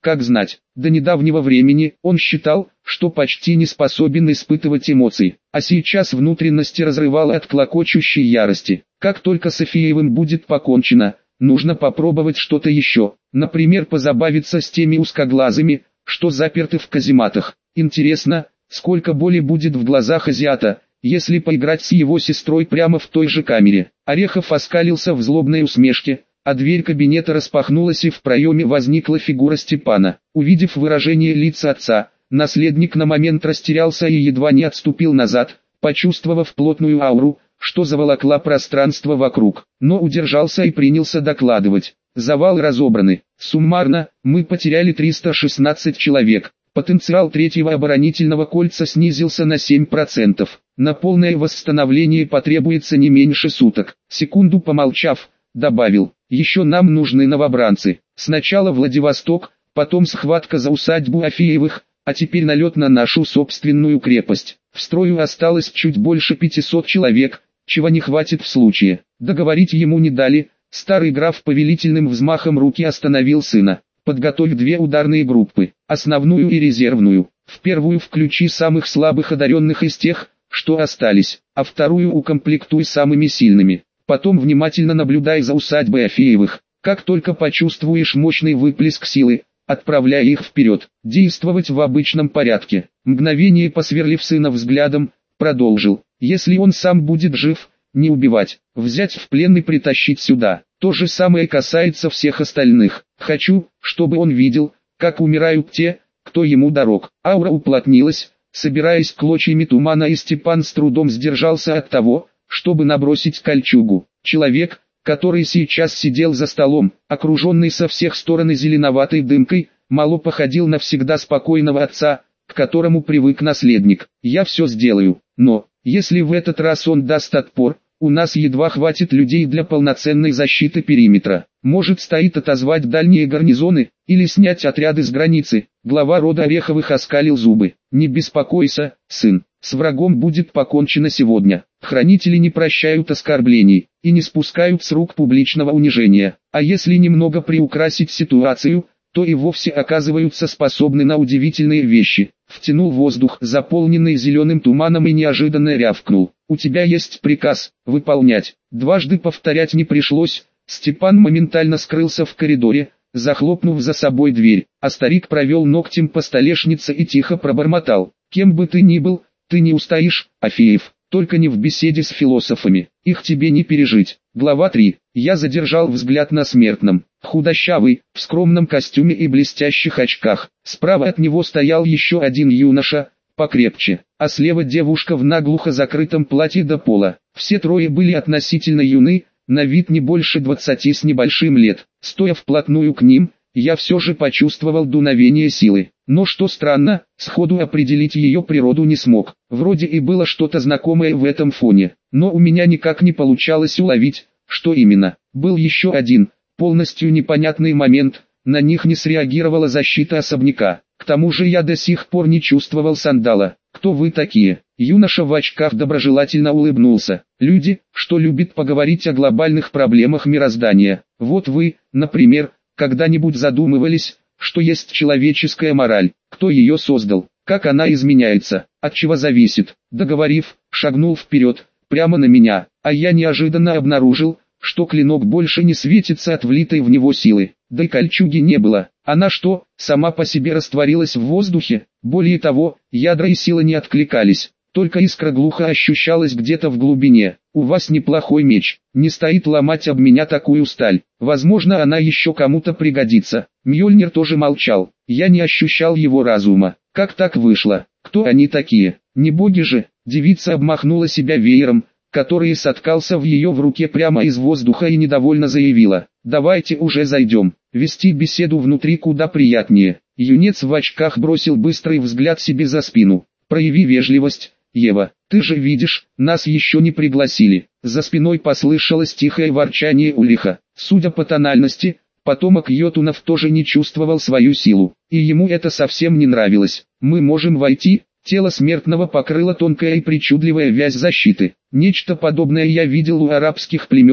как знать. До недавнего времени он считал, что почти не способен испытывать эмоции, а сейчас внутренности разрывало от клокочущей ярости. Как только с Афеевым будет покончено, нужно попробовать что-то еще, например позабавиться с теми узкоглазыми, что заперты в казематах. Интересно, сколько боли будет в глазах азиата, если поиграть с его сестрой прямо в той же камере. Орехов оскалился в злобной усмешке, а дверь кабинета распахнулась и в проеме возникла фигура Степана. Увидев выражение лица отца, наследник на момент растерялся и едва не отступил назад, почувствовав плотную ауру, что заволокла пространство вокруг, но удержался и принялся докладывать. Завал разобраны. Суммарно, мы потеряли триста шестнадцать человек. Потенциал третьего оборонительного кольца снизился на семь процентов. На полное восстановление потребуется не меньше суток. Секунду помолчав, добавил: еще нам нужны новобранцы. Сначала Владивосток, потом схватка за усадьбу Афеевых, а теперь налет на нашу собственную крепость. В строю осталось чуть больше пятисот человек, чего не хватит в случае. Договорить ему не дали. Старый граф повелительным взмахом руки остановил сына. Подготовь две ударные группы, основную и резервную. В первую включи самых слабых одаренных из тех, что остались, а вторую укомплектуй самыми сильными. Потом внимательно наблюдай за усадьбой Афеевых. Как только почувствуешь мощный выплеск силы, отправляй их вперед. Действовать в обычном порядке. Мгновение посверлив сына взглядом, продолжил: если он сам будет жив, не убивать, взять в плен и притащить сюда. То же самое касается всех остальных. Хочу, чтобы он видел, как умирают те, кто ему дорог. Аура уплотнилась, собираясь клочьями тумана, и Степан с трудом сдержался от того, чтобы набросить кольчугу. Человек, который сейчас сидел за столом, окруженный со всех сторон зеленоватой дымкой, мало походил на всегда спокойного отца, к которому привык наследник. Я все сделаю, но, если в этот раз он даст отпор, у нас едва хватит людей для полноценной защиты периметра. Может, стоит отозвать дальние гарнизоны, или снять отряды с границы. Глава рода Ореховых оскалил зубы. Не беспокойся, сын, с врагом будет покончено сегодня. Хранители не прощают оскорблений, и не спускают с рук публичного унижения. А если немного приукрасить ситуацию, то и вовсе оказываются способны на удивительные вещи. Втянул воздух, заполненный зеленым туманом, и неожиданно рявкнул: у тебя есть приказ, выполнять. Дважды повторять не пришлось, Степан моментально скрылся в коридоре, захлопнув за собой дверь, а старик провел ногтем по столешнице и тихо пробормотал: кем бы ты ни был, ты не устоишь, Афеев, только не в беседе с философами, их тебе не пережить. Глава три. Я задержал взгляд на смертном. Худощавый, в скромном костюме и блестящих очках. Справа от него стоял еще один юноша, покрепче, а слева девушка в наглухо закрытом платье до пола. Все трое были относительно юны, на вид не больше двадцати с небольшим лет. Стоя вплотную к ним, я все же почувствовал дуновение силы. Но что странно, сходу определить ее природу не смог. Вроде и было что-то знакомое в этом фоне, но у меня никак не получалось уловить, что именно. Был еще один, полностью непонятный момент: на них не среагировала защита особняка. К тому же я до сих пор не чувствовал сандала. Кто вы такие? Юноша в очках доброжелательно улыбнулся. Люди, что любят поговорить о глобальных проблемах мироздания. Вот вы, например, когда-нибудь задумывались, что есть человеческая мораль, кто ее создал, как она изменяется, от чего зависит? Договорив, шагнул вперед, прямо на меня, а я неожиданно обнаружил, что клинок больше не светится от влитой в него силы. Да и кольчуги не было. Она что, сама по себе растворилась в воздухе? Более того, ядра и сила не откликались, только искра глухо ощущалась где-то в глубине. У вас неплохой меч, не стоит ломать об меня такую сталь, возможно, она еще кому-то пригодится. Мьёльнир тоже молчал, я не ощущал его разума. Как так вышло? Кто они такие? Не боги же? Девица обмахнула себя веером, который соткался в ее в руке прямо из воздуха, и недовольно заявила: давайте уже зайдем, вести беседу внутри куда приятнее. Юнец в очках бросил быстрый взгляд себе за спину. Прояви вежливость, Ева, ты же видишь, нас еще не пригласили. За спиной послышалось тихое ворчание Ульриха. Судя по тональности, потомок Йотунов тоже не чувствовал свою силу, и ему это совсем не нравилось. Мы можем войти? Тело смертного покрыло тонкая и причудливая вязь защиты. Нечто подобное я видел у арабских племен,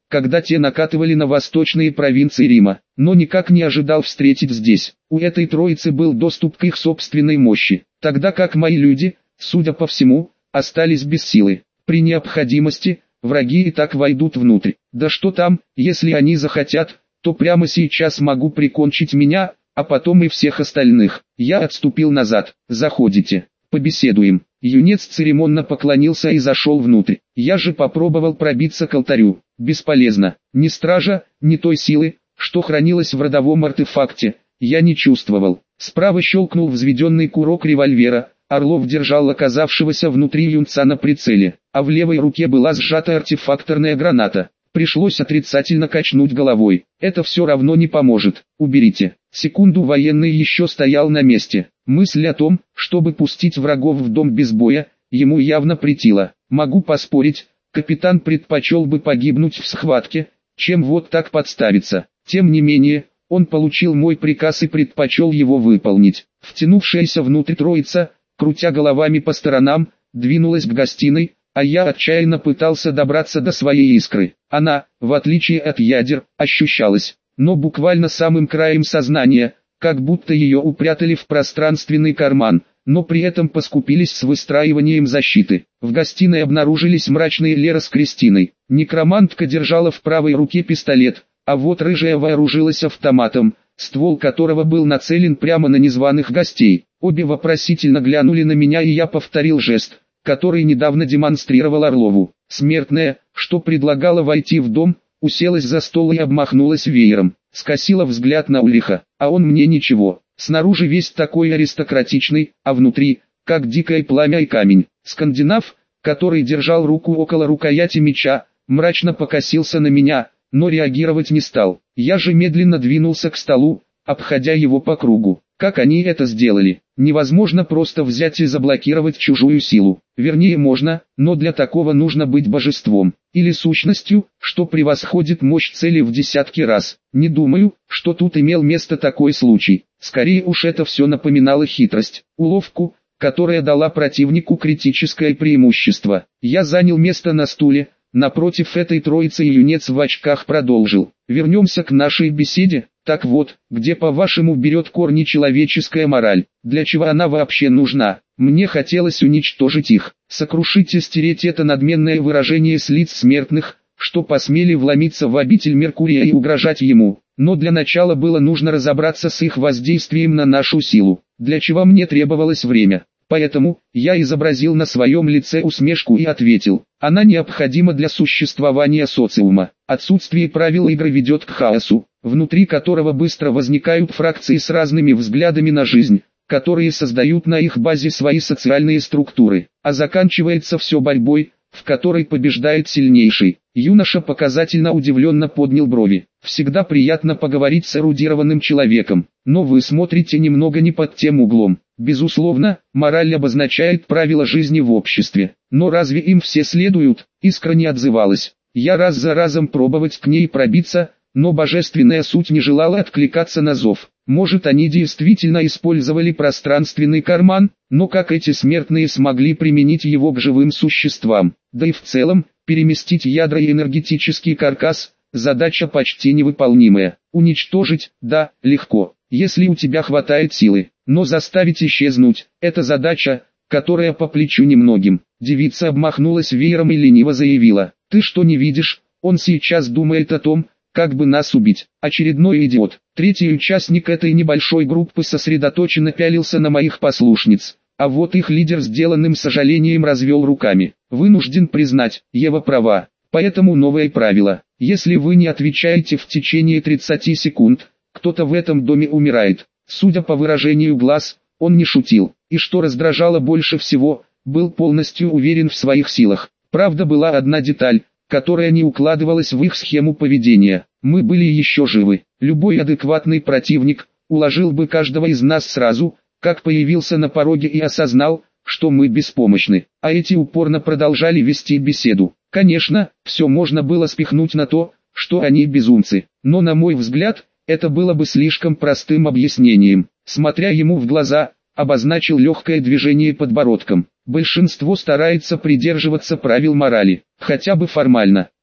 когда те накатывали на восточные провинции Рима, но никак не ожидал встретить здесь. У этой троицы был доступ к их собственной мощи, тогда как мои люди, судя по всему, остались без силы. При необходимости, враги и так войдут внутрь. Да что там, если они захотят, то прямо сейчас могу прикончить меня, а потом и всех остальных. Я отступил назад. Заходите, побеседуем. Юнец церемонно поклонился и зашел внутрь. Я же попробовал пробиться к алтарю. Бесполезно. Ни стража, ни той силы, что хранилось в родовом артефакте, я не чувствовал. Справа щелкнул взведенный курок револьвера. Орлов держал оказавшегося внутри юнца на прицеле, а в левой руке была сжата артефакторная граната. Пришлось отрицательно качнуть головой. Это все равно не поможет. Уберите. Секунду военный еще стоял на месте. Мысль о том, чтобы пустить врагов в дом без боя, ему явно претила. Могу поспорить, капитан предпочел бы погибнуть в схватке, чем вот так подставиться. Тем не менее, он получил мой приказ и предпочел его выполнить. Втянувшаяся внутрь троица, крутя головами по сторонам, двинулась к гостиной, а я отчаянно пытался добраться до своей искры. Она, в отличие от ядер, ощущалась, но буквально самым краем сознания, как будто ее упрятали в пространственный карман, но при этом поскупились с выстраиванием защиты. В гостиной обнаружились мрачные Лера с Кристиной. Некромантка держала в правой руке пистолет, а вот рыжая вооружилась автоматом, ствол которого был нацелен прямо на незваных гостей. Обе вопросительно глянули на меня, и я повторил жест, который недавно демонстрировал Орлову. Смертная, что предлагала войти в дом, уселась за стол и обмахнулась веером, скосила взгляд на Ульриха, а он мне ничего. Снаружи весь такой аристократичный, а внутри, как дикое пламя и камень. Скандинав, который держал руку около рукояти меча, мрачно покосился на меня, но реагировать не стал. Я же медленно двинулся к столу, обходя его по кругу. Как они это сделали? Невозможно просто взять и заблокировать чужую силу. Вернее можно, но для такого нужно быть божеством, или сущностью, что превосходит мощь цели в десятки раз. Не думаю, что тут имел место такой случай. Скорее уж это все напоминало хитрость, уловку, которая дала противнику критическое преимущество. Я занял место на стуле, напротив этой троицы, и юнец в очках продолжил. Вернемся к нашей беседе. Так вот, где по-вашему берет корни человеческая мораль? Для чего она вообще нужна? Мне хотелось уничтожить их, сокрушить и стереть это надменное выражение с лиц смертных, что посмели вломиться в обитель Меркурия и угрожать ему. Но для начала было нужно разобраться с их воздействием на нашу силу, для чего мне требовалось время. Поэтому, я изобразил на своем лице усмешку и ответил, она необходима для существования социума. Отсутствие правил игры ведет к хаосу, внутри которого быстро возникают фракции с разными взглядами на жизнь, которые создают на их базе свои социальные структуры, а заканчивается все борьбой, в которой побеждает сильнейший. Юноша показательно удивленно поднял брови. Всегда приятно поговорить с эрудированным человеком, но вы смотрите немного не под тем углом. Безусловно, мораль обозначает правила жизни в обществе, но разве им все следуют? Искра не отзывалась. Я раз за разом пробовать к ней пробиться, но божественная суть не желала откликаться на зов. Может, они действительно использовали пространственный карман, но как эти смертные смогли применить его к живым существам? Да и в целом, переместить ядра и энергетический каркас – задача почти невыполнимая. Уничтожить, да, легко, если у тебя хватает силы, но заставить исчезнуть – это задача, которая по плечу немногим. Девица обмахнулась веером и лениво заявила: «Ты что, не видишь? Он сейчас думает о том, как бы нас убить. Очередной идиот». Третий участник этой небольшой группы сосредоточенно пялился на моих послушниц, а вот их лидер сделанным сожалением развел руками. Вынужден признать, Ева права. Поэтому новое правило: если вы не отвечаете в течение тридцати секунд, кто-то в этом доме умирает. Судя по выражению глаз, он не шутил, и что раздражало больше всего, был полностью уверен в своих силах. Правда, была одна деталь, которая не укладывалась в их схему поведения. Мы были еще живы. Любой адекватный противник уложил бы каждого из нас сразу, как появился на пороге и осознал, что мы беспомощны. А эти упорно продолжали вести беседу. Конечно, все можно было спихнуть на то, что они безумцы, но на мой взгляд, это было бы слишком простым объяснением. Смотря ему в глаза, обозначил легкое движение подбородком. Большинство старается придерживаться правил морали, хотя бы формально.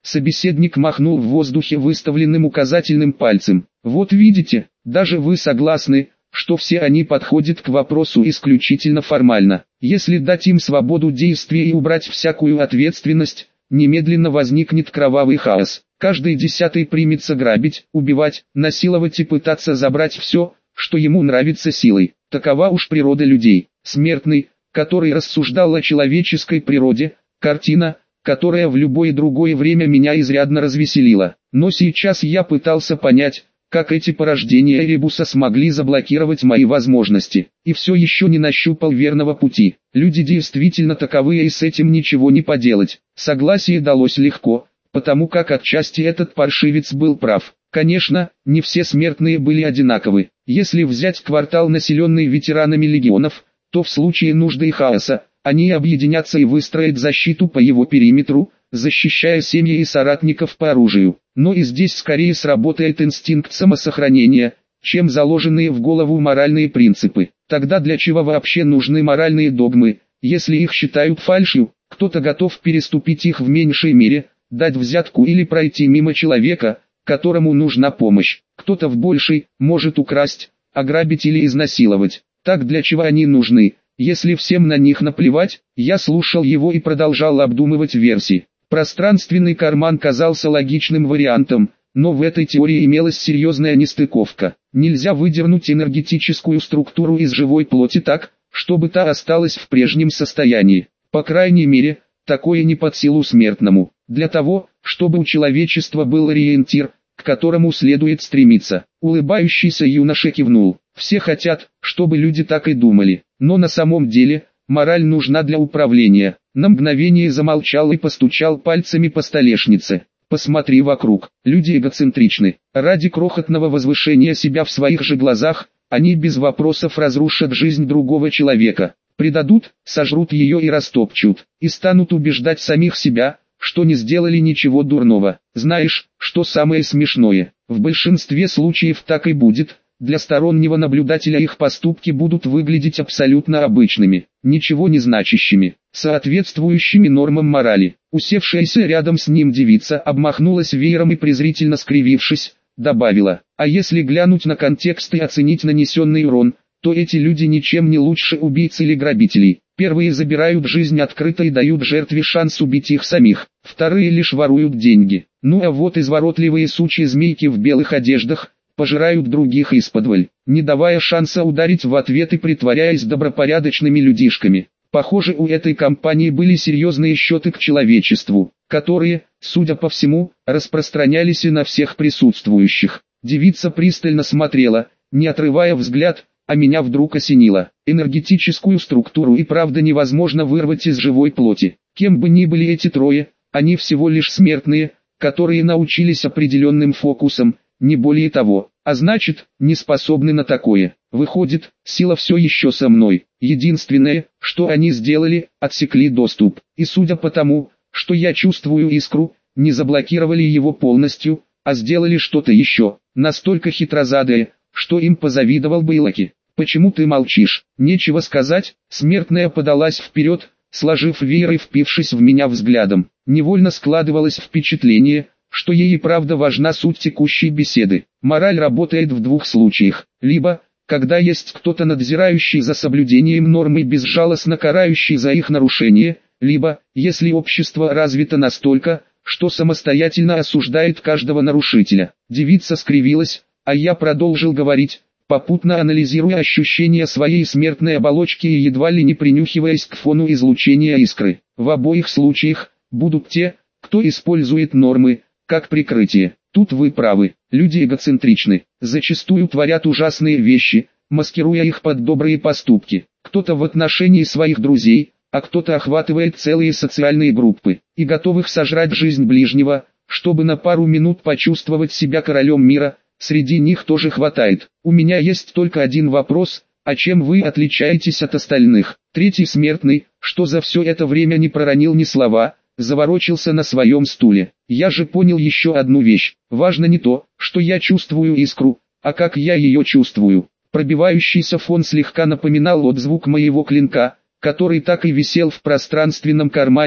Собеседник махнул в воздухе выставленным указательным пальцем. Вот видите, даже вы согласны, что все они подходят к вопросу исключительно формально. Если дать им свободу действия и убрать всякую ответственность, немедленно возникнет кровавый хаос. Каждый десятый примется грабить, убивать, насиловать и пытаться забрать все, что ему нравится силой. Такова уж природа людей. Смертный, который рассуждал о человеческой природе, картина, которая в любое другое время меня изрядно развеселила. Но сейчас я пытался понять, как эти порождения Эребуса смогли заблокировать мои возможности, и все еще не нащупал верного пути. Люди действительно таковые, и с этим ничего не поделать. Согласие далось легко, потому как отчасти этот паршивец был прав. Конечно, не все смертные были одинаковы. Если взять квартал, населенный ветеранами легионов, то в случае нужды и хаоса, они объединятся и выстроят защиту по его периметру, защищая семьи и соратников по оружию. Но и здесь скорее сработает инстинкт самосохранения, чем заложенные в голову моральные принципы. Тогда для чего вообще нужны моральные догмы, если их считают фальшью? Кто-то готов переступить их в меньшей мере, дать взятку или пройти мимо человека, которому нужна помощь. Кто-то в большей может украсть, ограбить или изнасиловать. Так для чего они нужны? Если всем на них наплевать, я слушал его и продолжал обдумывать версии. Пространственный карман казался логичным вариантом, но в этой теории имелась серьезная нестыковка. Нельзя выдернуть энергетическую структуру из живой плоти так, чтобы та осталась в прежнем состоянии. По крайней мере, такое не под силу смертному. Для того, чтобы у человечества был ориентир, к которому следует стремиться. Улыбающийся юноша кивнул. Все хотят, чтобы люди так и думали. Но на самом деле, мораль нужна для управления. На мгновение замолчал и постучал пальцами по столешнице. Посмотри вокруг. Люди эгоцентричны. Ради крохотного возвышения себя в своих же глазах, они без вопросов разрушат жизнь другого человека. Предадут, сожрут ее и растопчут. И станут убеждать самих себя, что не сделали ничего дурного. Знаешь, что самое смешное? В большинстве случаев так и будет. Для стороннего наблюдателя их поступки будут выглядеть абсолютно обычными, ничего не значащими, соответствующими нормам морали. Усевшаяся рядом с ним девица обмахнулась веером и, презрительно скривившись, добавила: а если глянуть на контекст и оценить нанесенный урон, то эти люди ничем не лучше убийц или грабителей. Первые забирают жизнь открыто и дают жертве шанс убить их самих, вторые лишь воруют деньги. Ну а вот изворотливые сучьи змейки в белых одеждах пожирают других исподволь, не давая шанса ударить в ответ и притворяясь добропорядочными людишками. Похоже, у этой компании были серьезные счеты к человечеству, которые, судя по всему, распространялись и на всех присутствующих. Девица пристально смотрела, не отрывая взгляд, а меня вдруг осенило. Энергетическую структуру и правда невозможно вырвать из живой плоти. Кем бы ни были эти трое, они всего лишь смертные, которые научились определенным фокусам, не более того, а значит, не способны на такое. Выходит, сила все еще со мной. Единственное, что они сделали, отсекли доступ. И судя по тому, что я чувствую искру, не заблокировали его полностью, а сделали что-то еще, настолько хитрозадое, что им позавидовал бы Илаки. Почему ты молчишь? Нечего сказать. Смертная подалась вперед, сложив веер и впившись в меня взглядом. Невольно складывалось впечатление, что ей и правда важна суть текущей беседы. Мораль работает в двух случаях. Либо, когда есть кто-то надзирающий за соблюдением норм и безжалостно карающий за их нарушение, либо, если общество развито настолько, что самостоятельно осуждает каждого нарушителя. Девица скривилась, а я продолжил говорить, попутно анализируя ощущения своей смертной оболочки и едва ли не принюхиваясь к фону излучения искры. В обоих случаях будут те, кто использует нормы как прикрытие. Тут вы правы, люди эгоцентричны, зачастую творят ужасные вещи, маскируя их под добрые поступки. Кто-то в отношении своих друзей, а кто-то охватывает целые социальные группы, и готовых сожрать жизнь ближнего, чтобы на пару минут почувствовать себя королем мира. Среди них тоже хватает. У меня есть только один вопрос: а чем вы отличаетесь от остальных? Третий смертный, что за все это время не проронил ни слова, заворочился на своем стуле. Я же понял еще одну вещь. Важно не то, что я чувствую искру, а как я ее чувствую. Пробивающийся фон слегка напоминал отзвук моего клинка, который так и висел в пространственном кармане,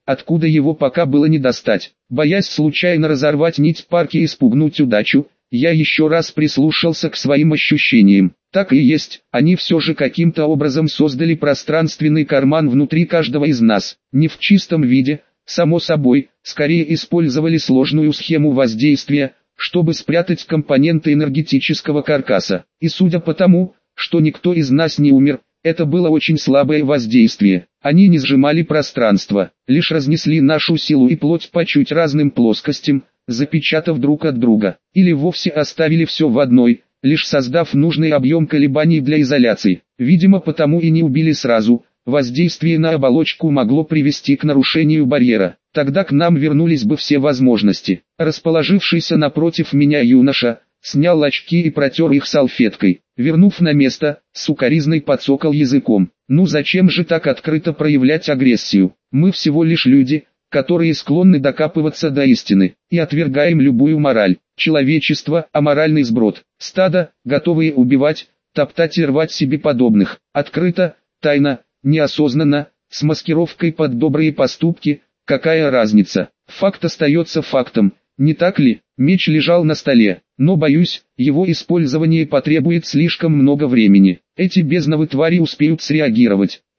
откуда его пока было не достать. Боясь случайно разорвать нить парки и спугнуть удачу, я еще раз прислушался к своим ощущениям. Так и есть, они все же каким-то образом создали пространственный карман внутри каждого из нас. Не в чистом виде, само собой, скорее использовали сложную схему воздействия, чтобы спрятать компоненты энергетического каркаса. И судя по тому, что никто из нас не умер, это было очень слабое воздействие. Они не сжимали пространство, лишь разнесли нашу силу и плоть по чуть разным плоскостям, запечатав друг от друга. Или вовсе оставили все в одной, лишь создав нужный объем колебаний для изоляции. Видимо, потому и не убили сразу. Воздействие на оболочку могло привести к нарушению барьера. Тогда к нам вернулись бы все возможности. Расположившийся напротив меня юноша снял очки и протер их салфеткой. Вернув на место, сукоризной подсокал языком. Ну зачем же так открыто проявлять агрессию? Мы всего лишь люди, которые склонны докапываться до истины, и отвергаем любую мораль. Человечество – аморальный сброд. Стадо, готовые убивать, топтать и рвать себе подобных. Открыто, тайно, неосознанно, с маскировкой под добрые поступки. Какая разница? Факт остается фактом, не так ли? Меч лежал на столе, но боюсь, его использование потребует слишком много времени. Эти бездновые твари успеют среагировать.